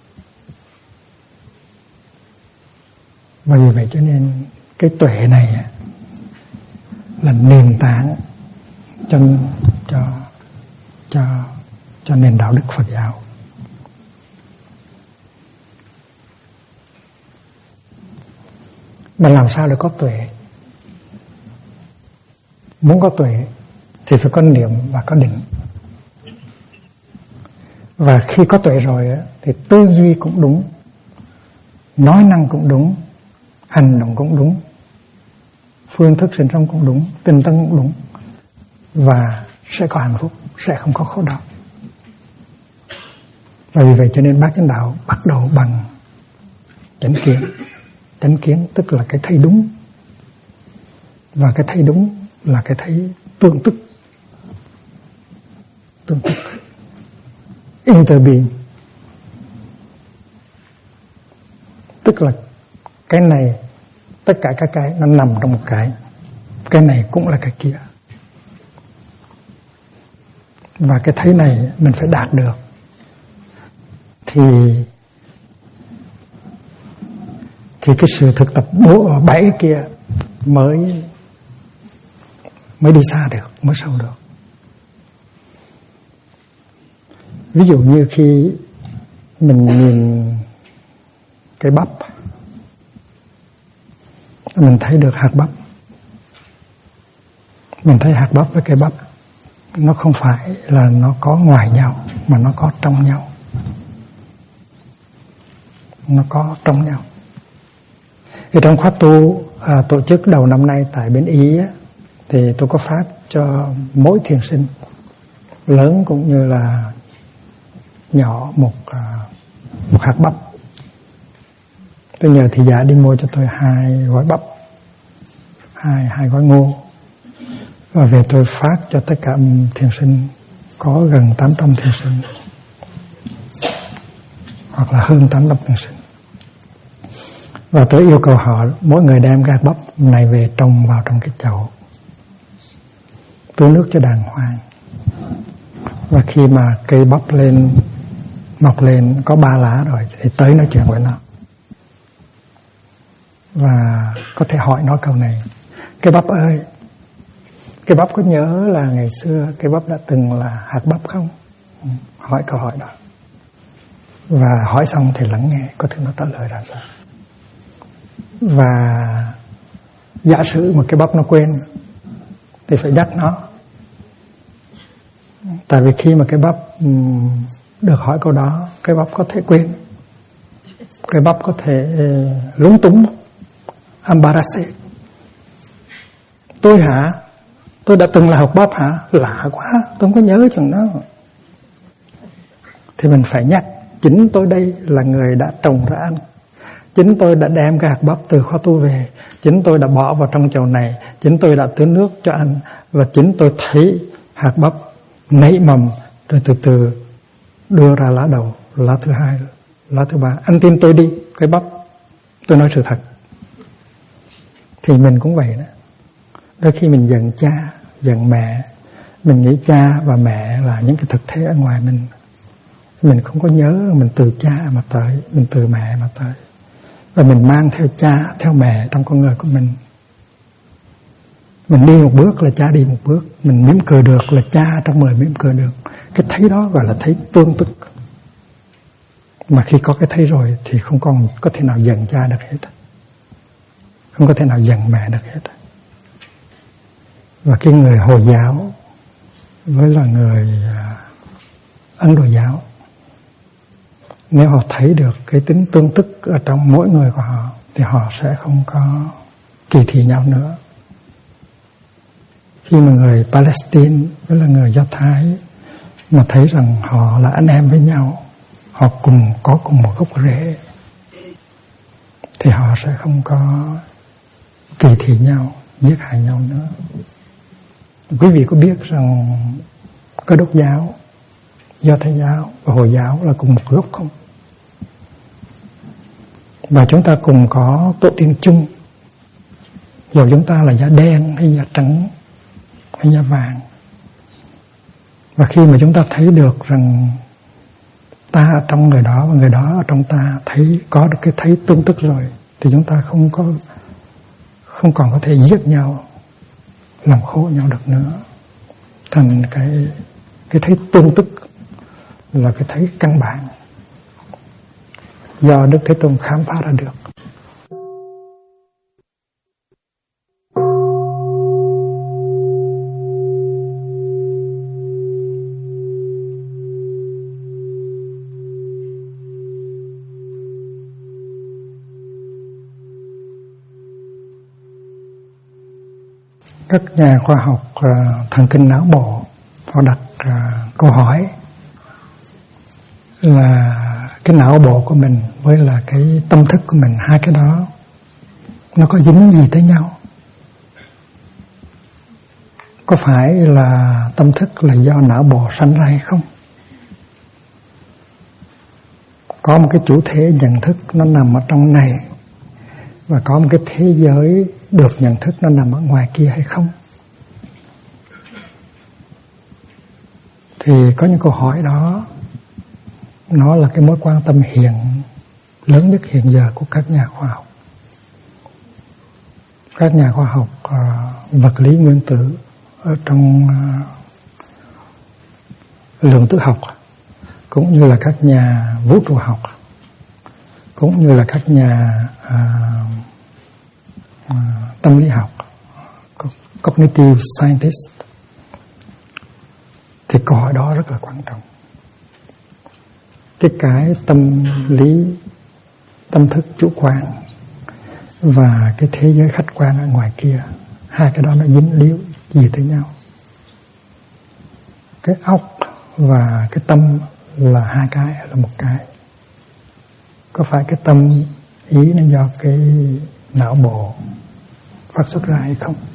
Và vì vậy cho nên cái tuệ này là nền tảng cho nền đạo đức Phật giáo. Mà làm sao để có tuệ? Muốn có tuệ thì phải có niệm và có định. Và khi có tuệ rồi thì tư duy cũng đúng, nói năng cũng đúng, hành động cũng đúng, phương thức sinh sống cũng đúng, tinh tấn cũng đúng, và sẽ có hạnh phúc, sẽ không có khổ đau. Và vì vậy cho nên Bát Chánh Đạo bắt đầu bằng chánh kiến. Chánh kiến tức là cái thấy đúng, và cái thấy đúng là cái thấy tương tức. Tương tức, interbeing, tức là cái này, tất cả các cái nó nằm trong một cái này cũng là cái kia. Và cái thấy này mình phải đạt được thì cái sự thực tập 7 kia mới đi xa được, mới sâu được. Ví dụ như khi mình nhìn cái bắp, mình thấy được hạt bắp. Mình thấy hạt bắp với cây bắp nó không phải là nó có ngoài nhau, mà nó có trong nhau. Nó có trong nhau. Thì trong khóa tu tổ chức đầu năm nay tại bên Ý á, thì tôi có phát cho mỗi thiền sinh lớn cũng như là nhỏ một hạt bắp. Tôi nhờ thị giả đi mua cho tôi 2 gói bắp, hai gói ngô, và về tôi phát cho tất cả thiền sinh, có gần 800 thiền sinh, hoặc là hơn 800 thiền sinh. Và tôi yêu cầu họ mỗi người đem cái hạt bắp này về trồng vào trong cái chậu, tưới nước cho đàng hoàng. Và khi mà cây bắp mọc lên có 3 lá rồi thì tới nói chuyện với nó, và có thể hỏi nó câu này: cây bắp ơi, cây bắp có nhớ là ngày xưa cây bắp đã từng là hạt bắp không? Hỏi câu hỏi đó. Và hỏi xong thì lắng nghe có thể nó trả lời ra sao. Và giả sử mà cái bắp nó quên thì phải nhắc nó. Tại vì khi mà cái bắp được hỏi câu đó, cái bắp có thể quên, cái bắp có thể lúng túng, embarrassed. Tôi hả? Tôi đã từng là hạt bắp hả? Lạ quá, tôi không có nhớ chừng đó. Thì mình phải nhắc, chính tôi đây là người đã trồng ra anh, Chính tôi đã đem cái hạt bắp từ kho tu về, chính tôi đã bỏ vào trong chậu này, chính tôi đã tưới nước cho anh, và chính tôi thấy hạt bắp nảy mầm rồi từ từ đưa ra lá đầu, lá thứ hai, lá thứ ba. Anh tin tôi đi, cái bắp tôi nói sự thật. Thì mình cũng vậy đó. Đôi khi mình giận cha, giận mẹ, mình nghĩ cha và mẹ là những cái thực thể ở ngoài mình không có nhớ mình từ cha mà tới, mình từ mẹ mà tới, và mình mang theo cha, theo mẹ trong con người của mình. Mình đi một bước là cha đi một bước, mình mỉm cười được là cha trong người mỉm cười được. Cái thấy đó gọi là thấy tương tức. Mà khi có cái thấy rồi thì không còn có thể nào giận cha được hết, không có thể nào giận mẹ được hết. Và cái người Hồi giáo với là người Ấn Độ giáo, nếu họ thấy được cái tính tương tức ở trong mỗi người của họ thì họ sẽ không có kỳ thị nhau nữa. Khi mà người Palestine với là người Do Thái mà thấy rằng họ là anh em với nhau, họ có cùng một gốc rễ, thì họ sẽ không có kỳ thị nhau, giết hại nhau nữa. Quý vị có biết rằng Cơ Đốc giáo, Do Thái giáo và Hồi giáo là cùng một gốc không? Và chúng ta cùng có tổ tiên chung, dù chúng ta là da đen hay da trắng hay da vàng. Và khi mà chúng ta thấy được rằng ta ở trong người đó và người đó ở trong ta thấy có được cái thấy tương tức rồi, thì chúng ta không còn có thể giết nhau, làm khổ nhau được nữa. Thành cái thấy tương tức là cái thấy căn bản do Đức Thế Tôn khám phá ra được. Các nhà khoa học thần kinh não bộ họ đặt câu hỏi là cái não bộ của mình với là cái tâm thức của mình, hai cái đó nó có dính gì tới nhau? Có phải là tâm thức là do não bộ sanh ra hay không? Có một cái chủ thể nhận thức nó nằm ở trong này, và có một cái thế giới được nhận thức nó nằm ở ngoài kia hay không? Thì có những câu hỏi đó, nó là cái mối quan tâm lớn nhất hiện giờ của các nhà khoa học. Các nhà khoa học vật lý nguyên tử ở trong lượng tử học, cũng như là các nhà vũ trụ học, cũng như là các nhà tâm lý học, cognitive scientist, thì câu hỏi đó rất là quan trọng. Cái tâm lý, tâm thức chủ quan và cái thế giới khách quan ở ngoài kia, hai cái đó nó dính líu gì tới nhau? Cái óc và cái tâm là hai cái hay là một cái? Có phải cái tâm ý nó do cái não bộ phát xuất ra hay không?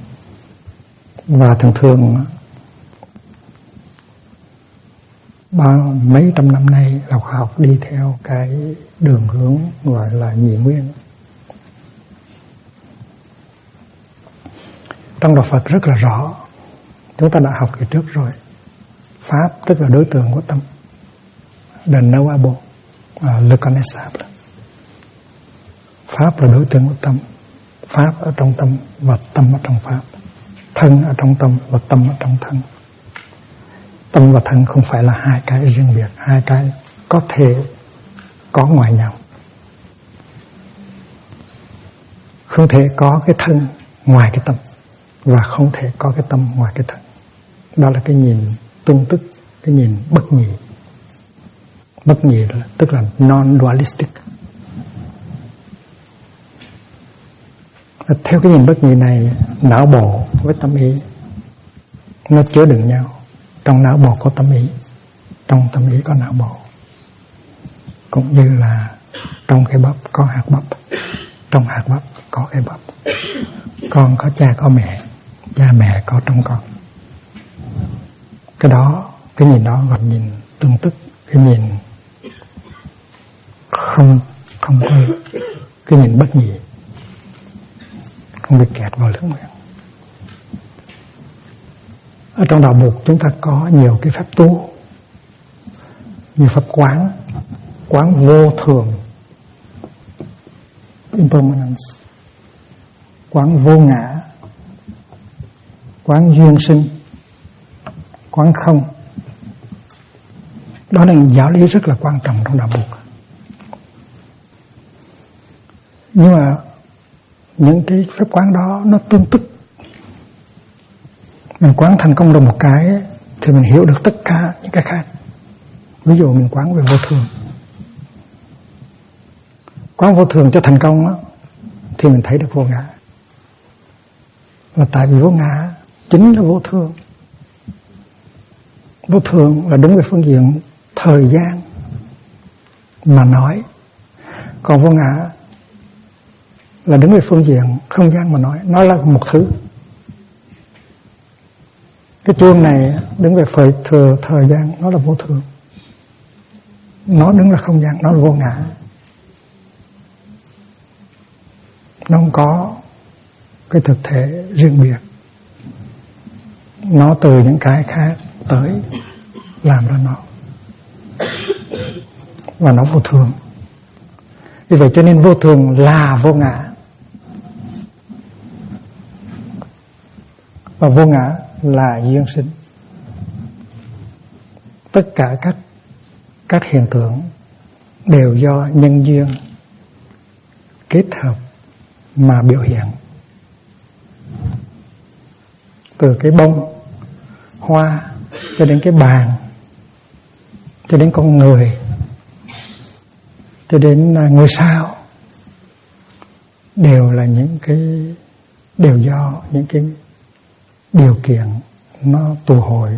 Và thường mấy trăm năm nay là khoa học đi theo cái đường hướng gọi là nhị nguyên. Trong đạo Phật rất là rõ, chúng ta đã học cái trước rồi. Pháp tức là đối tượng của tâm, the knowable, le connaissable. Pháp là đối tượng của tâm, Pháp ở trong tâm và tâm ở trong Pháp, thân ở trong tâm và tâm ở trong thân. Tâm và thân không phải là hai cái riêng biệt, hai cái có thể có ngoài nhau. Không thể có cái thân ngoài cái tâm, và không thể có cái tâm ngoài cái thân. Đó là cái nhìn tương tức, cái nhìn bất nhị. Bất nhị là, tức là non-dualistic. Theo cái nhìn bất nhị này, não bộ với tâm ý nó chứa đựng nhau. Trong não bộ có tâm ý, trong tâm ý có não bộ. Cũng như là Trong cái bắp có hạt bắp, trong hạt bắp có cái bắp. Con có cha có mẹ, cha mẹ có trong con. Cái đó, cái nhìn đó gọi nhìn tương tức, cái nhìn không có cái nhìn bất nhị, không bị kẹt vào lưỡng nguyện. Ở trong đạo Bụt chúng ta có nhiều cái pháp tu, nhiều pháp quán, quán vô thường, impermanence, quán vô ngã, quán duyên sinh, quán không. Đó là giáo lý rất là quan trọng trong đạo Bụt. Nhưng mà những cái pháp quán đó nó tương tức. Mình quán thành công được một cái thì mình hiểu được tất cả những cái khác. Ví dụ mình quán về vô thường, quán vô thường cho thành công đó, thì mình thấy được vô ngã. Là tại vì vô ngã chính là vô thường. Vô thường là đứng về phương diện thời gian mà nói, còn vô ngã là đứng về phương diện không gian mà nói. Nó là một thứ. Cái chuông này đứng về thời gian, nó là vô thường. Nó đứng là không gian, nó là vô ngã. Nó không có cái thực thể riêng biệt. Nó từ những cái khác tới làm ra nó. Và nó vô thường. Vì vậy cho nên vô thường là vô ngã. Và vô ngã là duyên sinh. Tất cả các hiện tượng đều do nhân duyên kết hợp mà biểu hiện. Từ cái bông hoa cho đến cái bàn, cho đến con người, cho đến ngôi sao, đều là những cái, đều do những cái điều kiện nó tụ hội,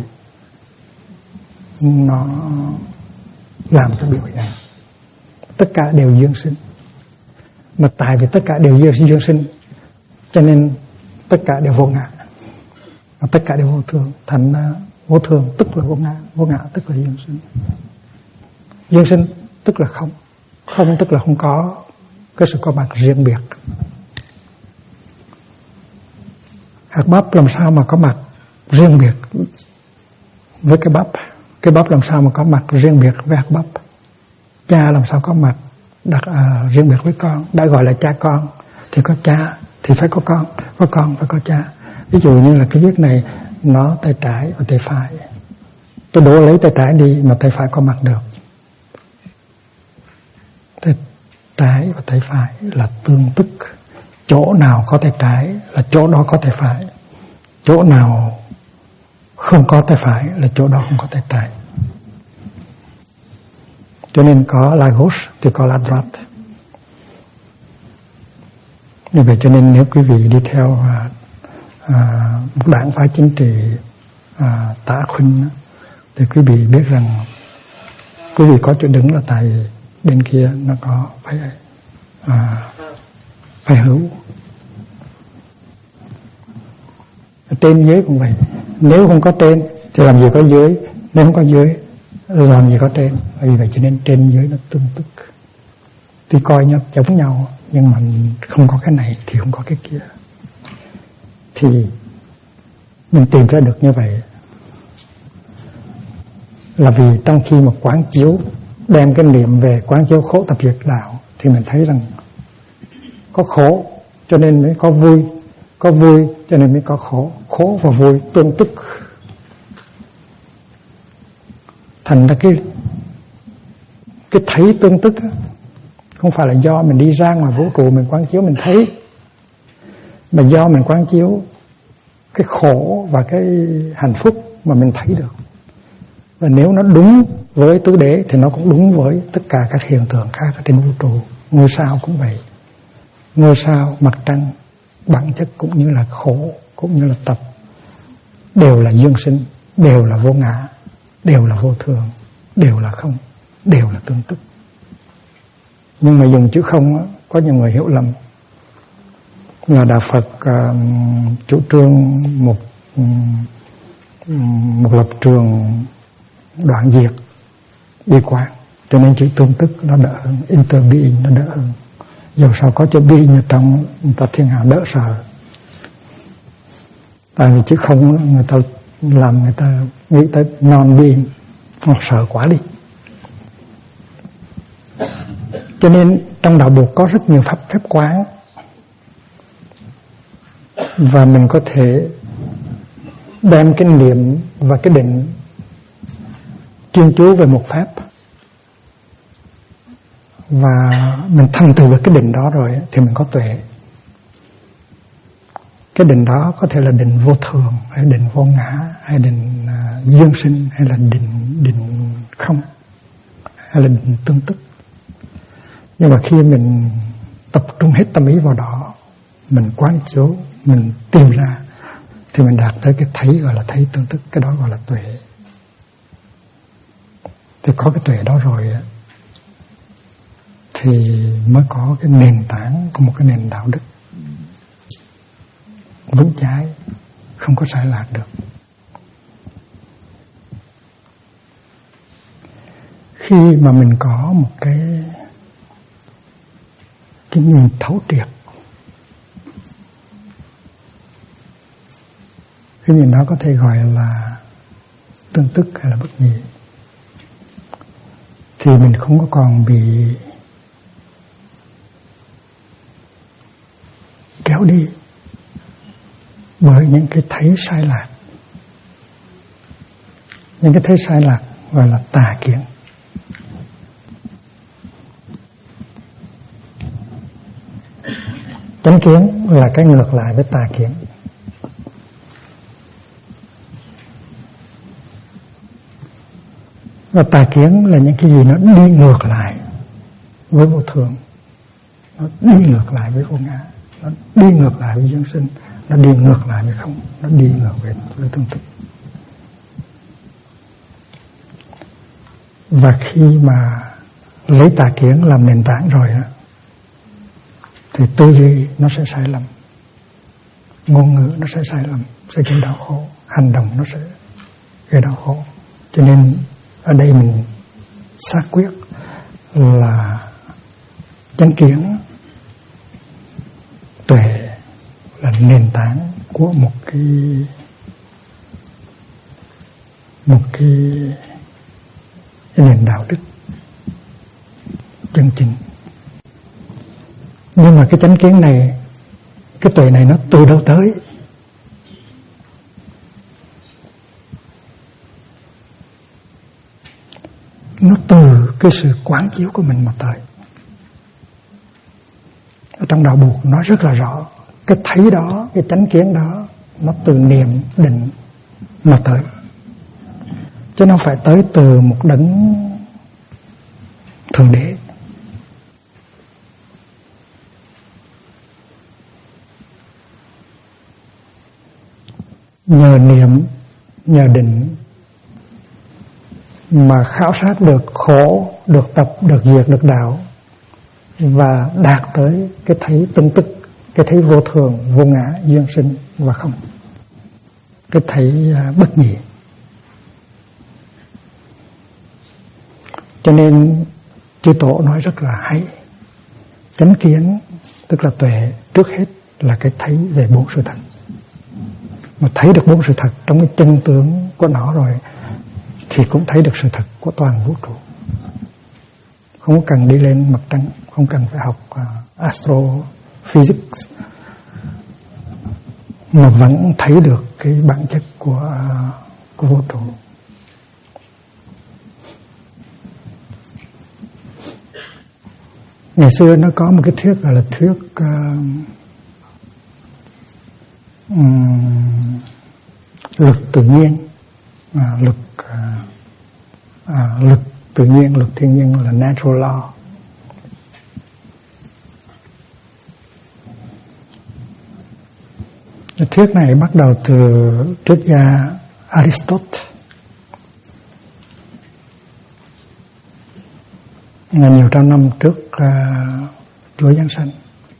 nó làm cho biểu hiện. Tất cả đều duyên sinh. Mà tại vì tất cả đều duyên sinh, cho nên tất cả đều vô ngã. Và tất cả đều vô thường. Thành vô thường tức là vô ngã, vô ngã tức là duyên sinh. Duyên sinh tức là không, không tức là không có cái sự có mặt riêng biệt. Hạt bắp làm sao mà có mặt riêng biệt với cái bắp? Cái bắp làm sao mà có mặt riêng biệt với hạt bắp? Cha làm sao có mặt riêng biệt với con? Đã gọi là cha con thì có cha thì phải có con phải có cha. Ví dụ như là cái viết này nó tay trái và tay phải, tôi đổ lấy tay trái đi mà tay phải có mặt được. Tay trái và tay phải là tương tức. Chỗ nào có tay trái là chỗ đó có tay phải, chỗ nào không có tay phải là chỗ đó không có tay trái. Cho nên có la gauche thì có la droite. Như vậy cho nên nếu quý vị đi theo một đảng phái chính trị tả khuynh thì quý vị biết rằng quý vị có chỗ đứng là tại bên kia nó có phải hữu. Trên dưới cũng vậy. Nếu không có trên thì làm gì có dưới, nếu không có dưới làm gì có trên. Vì vậy cho nên trên dưới nó tương tức. Tuy coi nhau giống nhau nhưng mà không có cái này thì không có cái kia. Thì mình tìm ra được như vậy là vì trong khi mà quán chiếu, đem cái niệm về quán chiếu khổ tập diệt đạo thì mình thấy rằng có khổ cho nên mới có vui, có vui cho nên mới có khổ, khổ và vui tương tức. Thành ra cái thấy tương tức không phải là do mình đi ra ngoài vũ trụ mình quán chiếu mình thấy, mà do mình quán chiếu cái khổ và cái hạnh phúc mà mình thấy được. Và nếu nó đúng với tứ đế thì nó cũng đúng với tất cả các hiện tượng khác ở trên vũ trụ. Ngôi sao cũng vậy. Ngôi sao, mặt trăng, bản chất cũng như là khổ, cũng như là tập, đều là duyên sinh, đều là vô ngã, đều là vô thường, đều là không, đều là tương tức. Nhưng mà dùng chữ không có nhiều người hiểu lầm là Đạo Phật chủ trương một lập trường đoạn diệt bi quan, cho nên chữ tương tức nó đỡ hơn, interbeing nó đỡ hơn. Dù sao có chữ being ở trong, người ta thiên hạ đỡ sợ. Tại vì chữ không người ta làm người ta nghĩ tới non-being, họ sợ quá đi. Cho nên trong đạo Bụt có rất nhiều phép quán, và mình có thể đem cái niệm và cái định chuyên chú về một pháp, và mình thành tựu được cái định đó rồi thì mình có tuệ. Cái định đó có thể là định vô thường, hay định vô ngã, hay định duyên sinh, hay là định không, hay là định tương tức. Nhưng mà khi mình tập trung hết tâm ý vào đó, mình quán chiếu, mình tìm ra, thì mình đạt tới cái thấy gọi là thấy tương tức, cái đó gọi là tuệ. Thì có cái tuệ đó rồi thì mới có cái nền tảng của một cái nền đạo đức vững chãi, không có sai lạc được. Khi mà mình có một cái nhìn thấu triệt, cái nhìn đó có thể gọi là tương tức hay là bất nhị, thì mình không có còn bị kéo đi bởi những cái thấy sai lạc. Những cái thấy sai lạc gọi là tà kiến. Chánh kiến là cái ngược lại với tà kiến. Và tà kiến là những cái gì nó đi ngược lại với vô thường, nó đi ngược lại với vô ngã, nó đi ngược lại với duyên sinh, nó đi ngược lại với không, nó đi ngược với tương tức. Và khi mà lấy tà kiến làm nền tảng rồi á, thì tư duy nó sẽ sai lầm, ngôn ngữ nó sẽ sai lầm, sẽ gây đau khổ, hành động nó sẽ gây đau khổ. Cho nên ở đây mình xác quyết là chánh kiến, tuệ là nền tảng của một cái nền đạo đức chân chính. Nhưng mà cái chánh kiến này, cái tuệ này nó từ đâu tới? Nó từ cái sự quán chiếu của mình mà tới. Ở trong đạo Bụt nói rất là rõ, cái thấy đó, cái chánh kiến đó, nó từ niệm định mà tới, chứ nó phải tới từ một đấng thượng đế. Nhờ niệm, nhờ định mà khảo sát được khổ, được tập, được diệt, được đạo, và đạt tới cái thấy tương tức, cái thấy vô thường, vô ngã, duyên sinh và không, cái thấy bất nhị. Cho nên chư Tổ nói rất là hay, chánh kiến tức là tuệ, trước hết là cái thấy về bốn sự thật. Mà thấy được bốn sự thật trong cái chân tướng của nó rồi thì cũng thấy được sự thật của toàn vũ trụ. Không cần đi lên mặt trăng, không cần phải học astrophysics, mà vẫn thấy được cái bản chất của vũ trụ. Ngày xưa nó có một cái thuyết gọi là thuyết lực tự nhiên, lực tự nhiên, luật thiên nhiên là natural law. Cái thuyết này bắt đầu từ triết gia Aristotle. nhiều trăm năm trước Chúa Giáng sanh.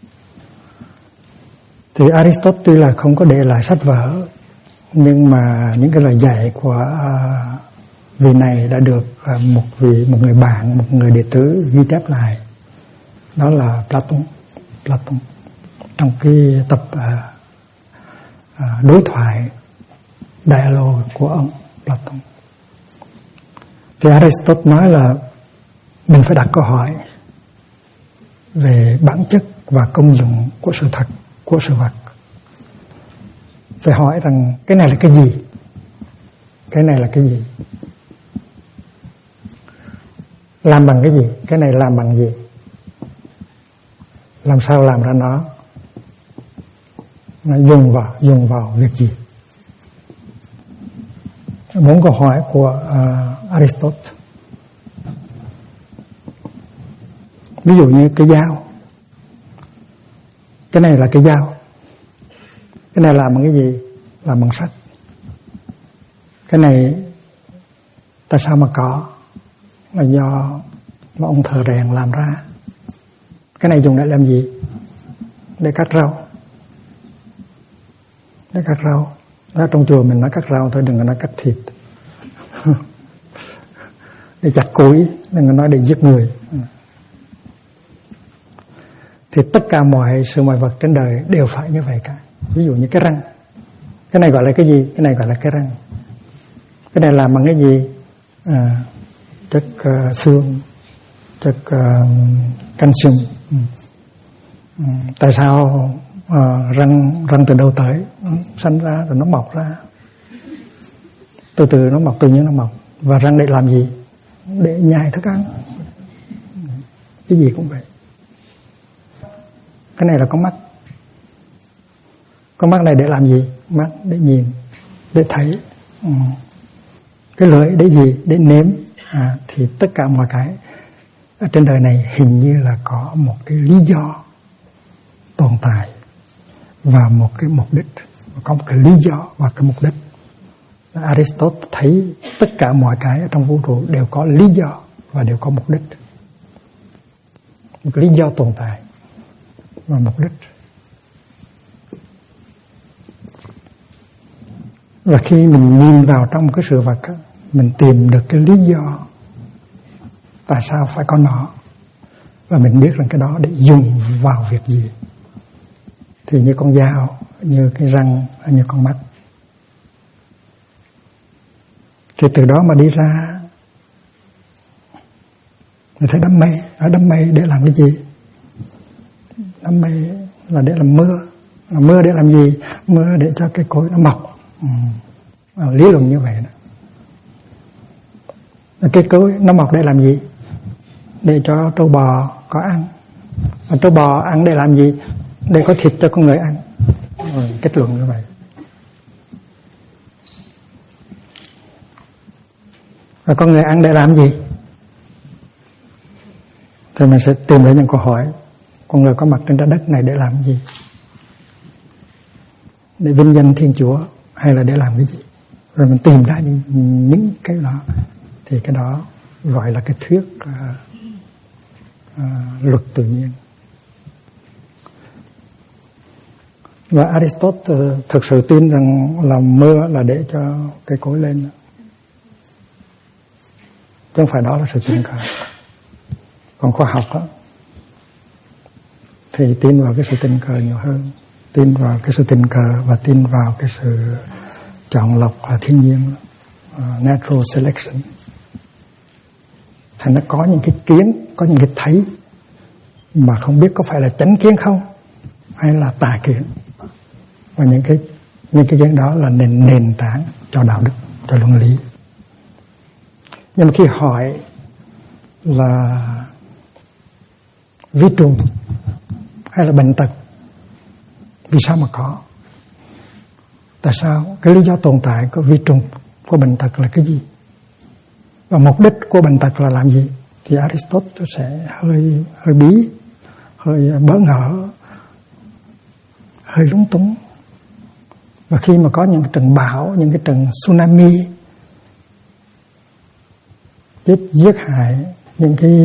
Thì Aristotle tuy là không có để lại sách vở, nhưng mà những cái lời dạy của vị này đã được một người bạn, một người đệ tử ghi chép lại. Đó là Platon. Trong cái tập đối thoại dialogue của ông Platon, thì Aristotle nói là mình phải đặt câu hỏi về bản chất và công dụng của sự thật, của sự vật. Phải hỏi rằng cái này là cái gì? Cái này là cái gì? Làm bằng cái gì? Cái này làm bằng gì? Làm sao làm ra nó? Nó dùng vào việc gì? Bốn câu hỏi của Aristotle. Ví dụ như cái dao. Cái này là cái dao. Cái này làm bằng cái gì? Làm bằng sắt. Cái này tại sao mà có? Là do ông thợ rèn làm ra. Cái này dùng để làm gì? Để cắt rau. Để cắt rau. Ở trong chùa mình nói cắt rau thôi, đừng có nói cắt thịt. Để chặt củi, đừng có nói để giết người. Thì tất cả mọi sự mọi vật trên đời đều phải như vậy cả. Ví dụ như cái răng. Cái này gọi là cái gì? Cái này gọi là cái răng. Cái này làm bằng cái gì? Chất xương, chất canxi. Tại sao răng từ đâu tới? Nó sanh ra rồi nó mọc ra. Từ từ nó mọc, tự nhiên nó mọc. Và răng để làm gì? Để nhai thức ăn. Cái gì cũng vậy. Cái này là con mắt. Con mắt này để làm gì? Mắt để nhìn, để thấy. Cái lưỡi để gì? Để nếm. Thì tất cả mọi cái ở trên đời này hình như là có một cái lý do tồn tại và một cái mục đích. Có một cái lý do và cái mục đích. Aristotle thấy tất cả mọi cái ở trong vũ trụ đều có lý do và đều có mục đích. Một cái lý do tồn tại và mục đích. Và khi mình nhìn vào trong một cái sự vật đó, mình tìm được cái lý do tại sao phải có nó, và mình biết rằng cái đó để dùng vào việc gì. Thì như con dao, như cái răng, như con mắt. Thì từ đó mà đi ra, mình thấy đám mây. Ở đám mây để làm cái gì? Đám mây là để làm mưa. Mưa để làm gì? Mưa để cho cái cối nó mọc. Lý luận như vậy đó. Cái cối nó mọc để làm gì? Để cho trâu bò có ăn. Và trâu bò ăn để làm gì? Để có thịt cho con người ăn. Kết luận như vậy. Và con người ăn để làm gì? Thì mình sẽ tìm ra những câu hỏi. Con người có mặt trên trái đất này để làm gì? Để vinh danh Thiên Chúa hay là để làm cái gì? Rồi mình tìm ra những cái đó. Thì cái đó gọi là cái thuyết luật tự nhiên. Và Aristotle thực sự tin rằng là mưa là để cho cây cối lên, chứ không phải đó là sự tình cờ. Còn khoa học đó, thì tin vào cái sự tình cờ nhiều hơn, tin vào cái sự tình cờ và tin vào cái sự chọn lọc thiên nhiên, natural selection. Thành nó có những cái kiến, có những cái thấy mà không biết có phải là chánh kiến không hay là tà kiến. Và những cái kiến đó là nền tảng cho đạo đức, cho luân lý. Nhưng mà khi hỏi là vi trùng hay là bệnh tật, vì sao mà có? Tại sao? Cái lý do tồn tại của vi trùng, của bệnh tật là cái gì? Và mục đích của bệnh tật là làm gì? Thì Aristotle sẽ hơi bí, hơi bỡ ngỡ, hơi lúng túng. Và khi mà có những cái trận bão, những cái trận tsunami chết giết hại những cái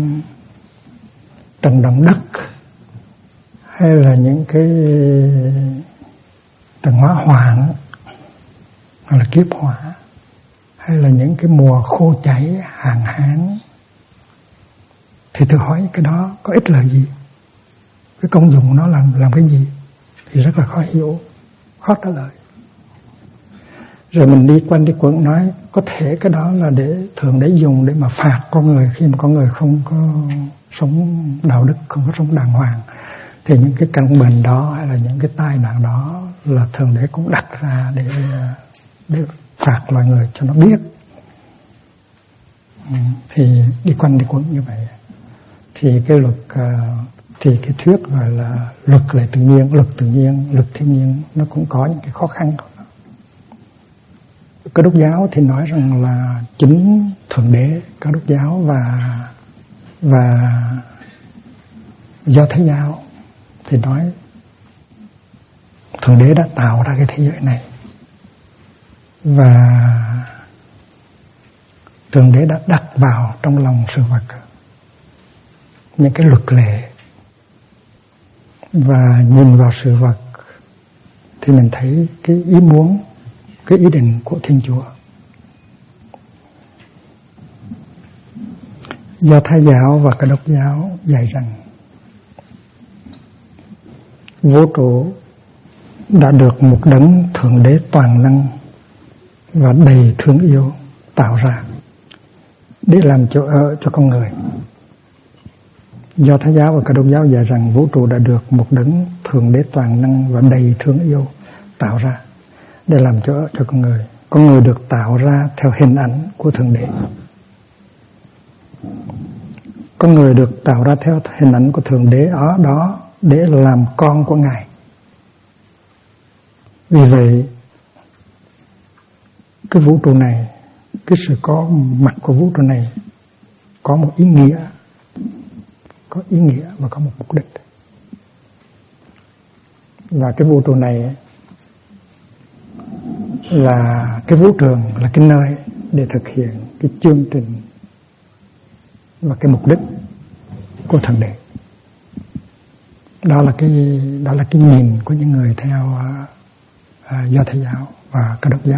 trận động đất, hay là những cái trận hỏa hoạn, hoặc là kiếp hỏa, hay là những cái mùa khô cháy, hạn hán, thì tôi hỏi cái đó có ích lợi gì? Cái công dụng của nó làm cái gì? Thì rất là khó hiểu, khó trả lời. Rồi mình đi quanh đi quẩn nói có thể cái đó là để thường để dùng để mà phạt con người khi mà con người không có sống đạo đức, không có sống đàng hoàng. Thì những cái căn bệnh đó hay là những cái tai nạn đó là thường để cũng đặt ra để phạt loài người cho nó biết. Thì đi quanh đi quẩn như vậy. Thì cái luật thì cái thuyết gọi là luật lệ tự nhiên, luật tự nhiên, luật thiên nhiên nó cũng có những cái khó khăn của nó. Cơ đốc giáo thì nói rằng là chính Thượng Đế, Cơ đốc giáo và Do Thái giáo thì nói Thượng Đế đã tạo ra cái thế giới này và Thượng Đế đã đặt vào trong lòng sự vật những cái luật lệ, và nhìn vào sự vật thì mình thấy cái ý muốn, cái ý định của Thiên Chúa. Do Thái giáo và Cơ đốc giáo dạy rằng vũ trụ đã được một đấng Thượng Đế toàn năng và đầy thương yêu tạo ra để làm chỗ ở cho con người. Do Thái giáo và Cơ đốc giáo dạy rằng vũ trụ đã được một đấng Thượng Đế toàn năng và đầy thương yêu tạo ra để làm chỗ ở cho con người. Con người được tạo ra theo hình ảnh của Thượng Đế. Con người được tạo ra theo hình ảnh của Thượng Đế ở đó để làm con của Ngài. Vì vậy, cái vũ trụ này, cái sự có mặt của vũ trụ này có một ý nghĩa, và có một mục đích. Và cái vũ trụ này là cái vũ trường, là cái nơi để thực hiện cái chương trình và cái mục đích của Thượng Đế. Đó là cái nhìn của những người theo Do Thái giáo và Cơ đốc giáo.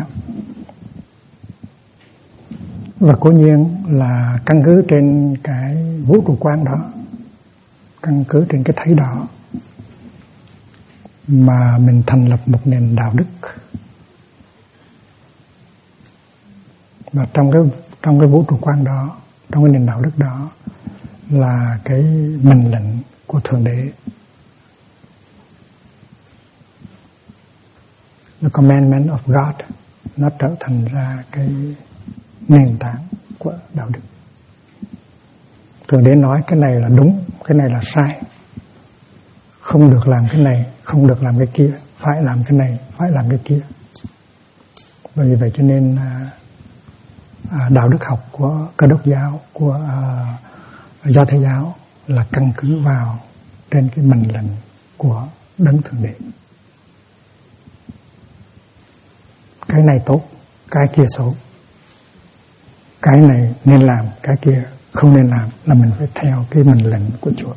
Và cố nhiên là căn cứ trên cái vũ trụ quan đó, căn cứ trên cái thấy đó mà mình thành lập một nền đạo đức. Và trong cái vũ trụ quan đó, trong cái nền đạo đức đó là cái mệnh lệnh của Thượng Đế. The commandment of God, nó trở thành ra cái nền tảng của đạo đức. Thượng Đế nói cái này là đúng, cái này là sai, không được làm cái này, không được làm cái kia, phải làm cái này, phải làm cái kia. Bởi vì vậy cho nên đạo đức học của Cơ đốc giáo, của Do Thái giáo là căn cứ vào trên cái mệnh lệnh của đấng Thượng Đế. Cái này tốt, cái kia xấu, cái này nên làm, cái kia không nên làm, là mình phải theo cái mệnh lệnh của Chúa.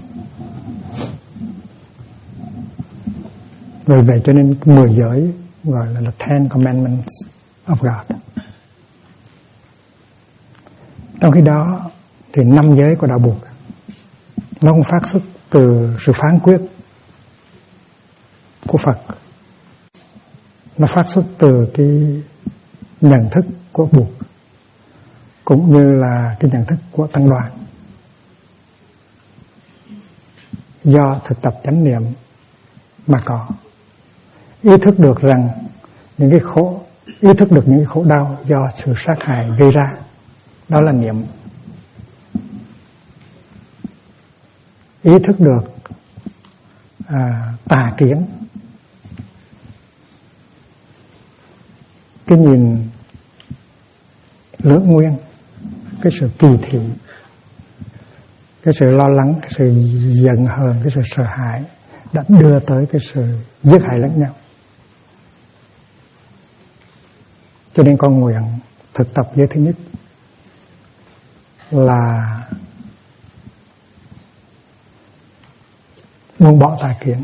Vì vậy cho nên 10 giới gọi là Ten Commandments of God. Trong khi đó thì 5 giới của đạo Buộc nó cũng phát xuất từ sự phán quyết của Phật, nó phát xuất từ cái nhận thức của Buộc cũng như là cái nhận thức của tăng đoàn, do thực tập chánh niệm mà có. Ý thức được rằng những cái khổ đau do sự sát hại gây ra, đó là niệm. Ý thức được tà kiến, cái nhìn lưỡng nguyên, cái sự kỳ thị, cái sự lo lắng, cái sự giận hờn, cái sự sợ hãi đã đưa tới cái sự giết hại lẫn nhau. Cho nên con nguyện thực tập giới thứ nhất là buông bỏ tà kiến,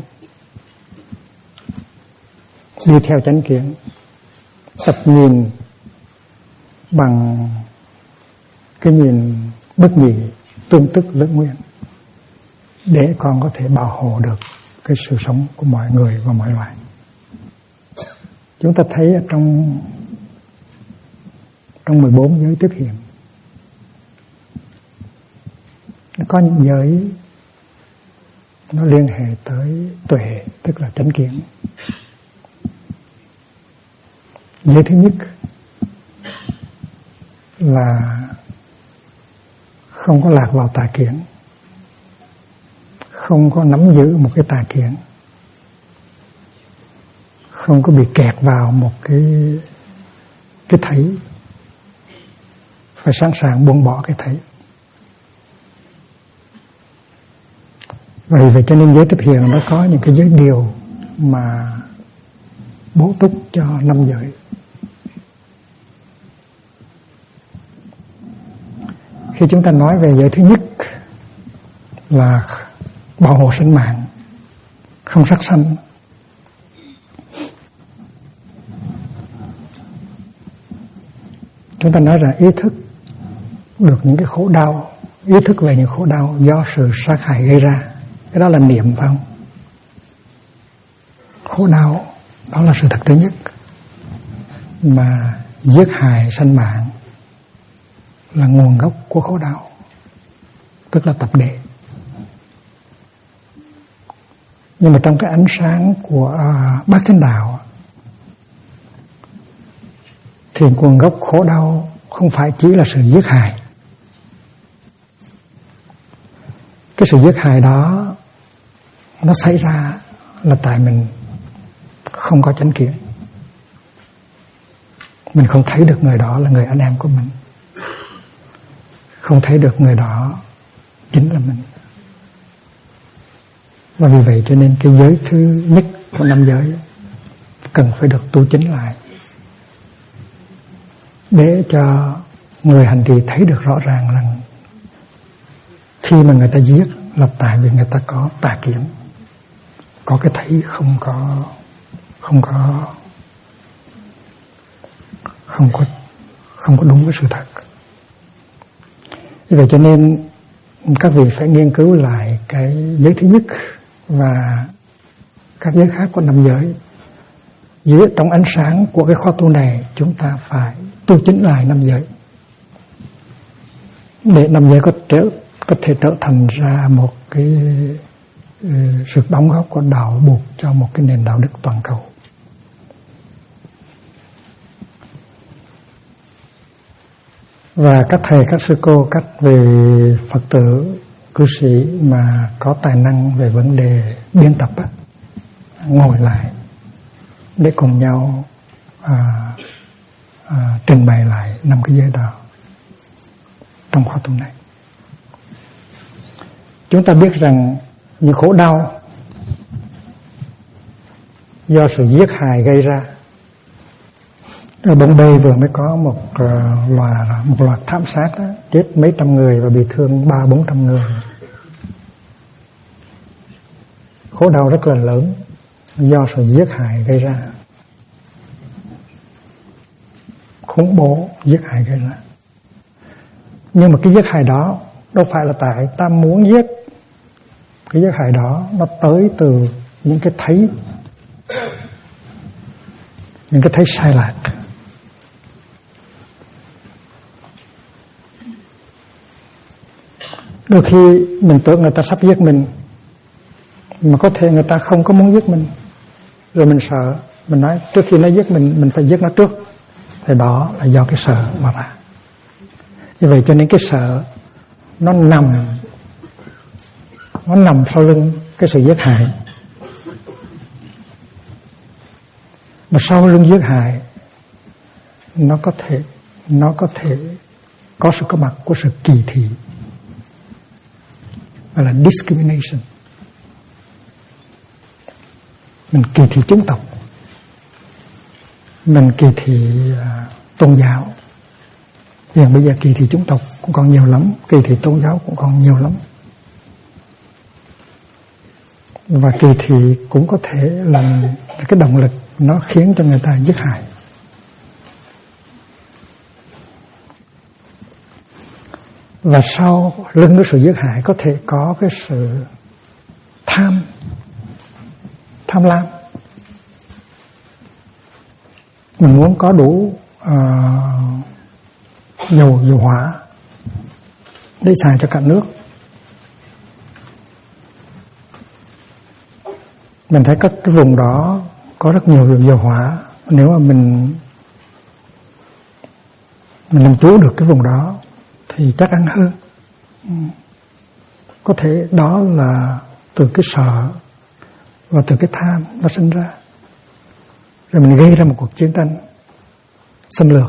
đi theo chánh kiến, tập nhìn bằng cái nhìn bất nhị, tương tức lẫn nguyên, để con có thể bảo hộ được cái sự sống của mọi người và mọi loài. Chúng ta thấy ở trong 14 giới tiếp hiện, có những giới nó liên hệ tới tuệ, tức là chánh kiến. Giới thứ nhất là không có lạc vào tà kiến, không có nắm giữ một cái tà kiến, không có bị kẹt vào một cái thấy, phải sẵn sàng buông bỏ cái thấy. Vì vậy cho nên giới tiếp hiện nó có những cái giới điều mà bổ túc cho 5 giới. Khi chúng ta nói về giới thứ nhất là bảo hộ sinh mạng, không sát sanh, chúng ta nói rằng ý thức được những cái khổ đau, ý thức về những khổ đau do sự sát hại gây ra, cái đó là niệm, phải không? Khổ đau đó là sự thật thứ nhất, mà giết hại sanh mạng là nguồn gốc của khổ đau, tức là tập đệ. Nhưng mà trong cái ánh sáng của bát chánh đạo thì nguồn gốc khổ đau không phải chỉ là sự giết hại. Cái sự giết hại đó nó xảy ra là tại mình không có chánh kiến, mình không thấy được người đó là người anh em của mình, không thấy được người đó chính là mình. Và vì vậy cho nên cái giới thứ nhất của 5 giới cần phải được tu chính lại, để cho người hành trì thấy được rõ ràng rằng khi mà người ta giết là tại vì người ta có tà kiến, có cái thấy không có đúng với sự thật. Vì vậy cho nên các vị phải nghiên cứu lại cái giới thứ nhất và các giới khác của 5 giới. Dưới trong ánh sáng của cái khóa tu này, chúng ta phải tu chính lại 5 giới, để 5 giới có thể trở thành ra một cái sự đóng góp của đạo buộc cho một cái nền đạo đức toàn cầu. Và các thầy, các sư cô, các vị Phật tử, cư sĩ mà có tài năng về vấn đề biên tập ngồi lại để cùng nhau trình bày lại 5 cái giới đó trong khóa tu này. Chúng ta biết rằng những khổ đau do sự giết hại gây ra. Ở Bồng Bê vừa mới có một loạt thảm sát đó, chết mấy trăm người và bị thương 300-400 người. Khổ đau rất là lớn do sự giết hại gây ra, khủng bố giết hại gây ra. Nhưng mà cái giết hại đó đâu phải là tại ta muốn giết. Cái giết hại đó nó tới từ những cái thấy sai lạc. Đôi khi mình tưởng người ta sắp giết mình, mà có thể người ta không có muốn giết mình, rồi mình sợ, mình nói trước khi nó giết mình phải giết nó trước. Thì đó là do cái sợ mà ra. Như vậy cho nên cái sợ nó nằm sau lưng cái sự giết hại. Mà sau lưng giết hại nó có thể có sự có mặt của sự kỳ thị, gọi là discrimination. Mình kỳ thị chủng tộc, mình kỳ thị tôn giáo. Hiện bây giờ kỳ thị chủng tộc cũng còn nhiều lắm, kỳ thị tôn giáo cũng còn nhiều lắm. Và kỳ thị cũng có thể là cái động lực nó khiến cho người ta giết hại. Và sau lưng cái sự giết hại có thể có cái sự tham lam. Mình muốn có đủ dầu hỏa để xài cho cả nước. Mình thấy cái vùng đó có rất nhiều dầu hỏa. Nếu mà mình làm chủ được cái vùng đó thì chắc ăn hơn. Có thể đó là từ cái sợ và từ cái tham nó sinh ra. Rồi mình gây ra một cuộc chiến tranh xâm lược.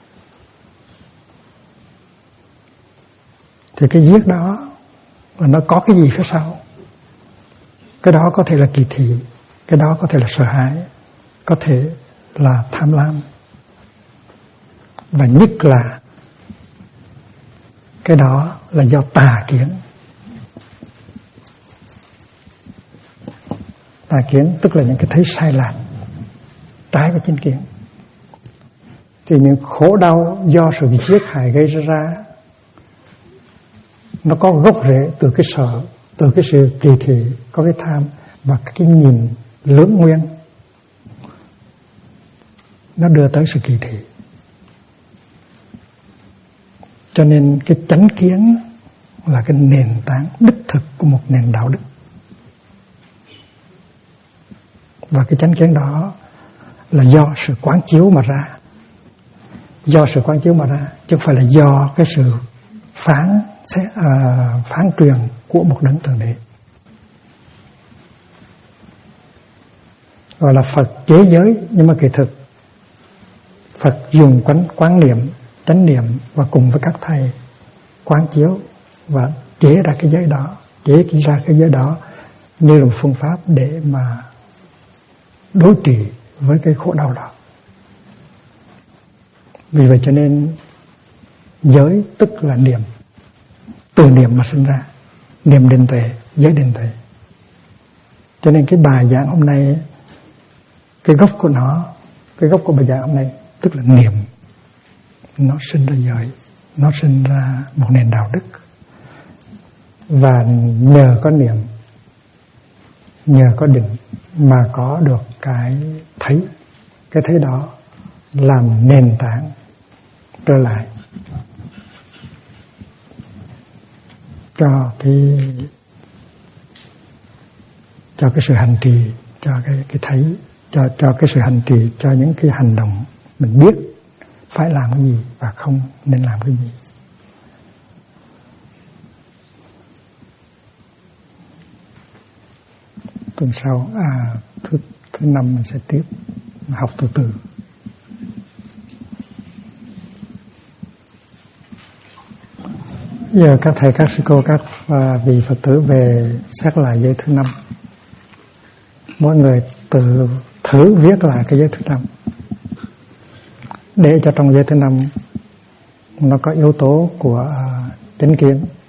Thì cái giết đó là nó có cái gì phía sau. Cái đó có thể là kỳ thị, cái đó có thể là sợ hãi, có thể là tham lam. Và nhất là cái đó là do tà kiến. Tà kiến tức là những cái thấy sai lạc, trái với chính kiến. Thì những khổ đau do sự bị giết hại gây ra nó có gốc rễ từ cái sợ, từ cái sự kỳ thị, có cái tham và cái nhìn lưỡng nguyên, nó đưa tới sự kỳ thị. Cho nên cái chánh kiến là cái nền tảng đích thực của một nền đạo đức. Và cái chánh kiến đó là do sự quán chiếu mà ra. Do sự quán chiếu mà ra, chứ không phải là do cái sự phán truyền của một đấng thượng đế. Gọi là Phật chế giới, nhưng mà kỳ thực Phật dùng quán niệm, chánh niệm và cùng với các thầy quán chiếu và chế ra cái giới đó, chế ra cái giới đó như là một phương pháp để mà đối trị với cái khổ đau đó. Vì vậy cho nên giới tức là niệm, từ niệm mà sinh ra, niệm định tuệ, giới định tuệ. Cho nên cái bài giảng hôm nay, cái gốc của nó, cái gốc của bài giảng hôm nay tức là niệm. Nó sinh ra giới, nó sinh ra một nền đạo đức. Và nhờ có niệm, nhờ có định mà có được cái thấy đó làm nền tảng trở lại cho cái sự hành trì, cho cái thấy, cho cái sự hành trì, cho những cái hành động mình biết phải làm cái gì và không nên làm cái gì. Tuần sau thứ năm mình sẽ tiếp học từ từ. Giờ các thầy, các sư cô, các vị Phật tử về xét lại giới thứ 5. Mỗi người tự thử viết lại cái giới thứ 5 để cho trong giới thứ 5 nó có yếu tố của chánh kiến,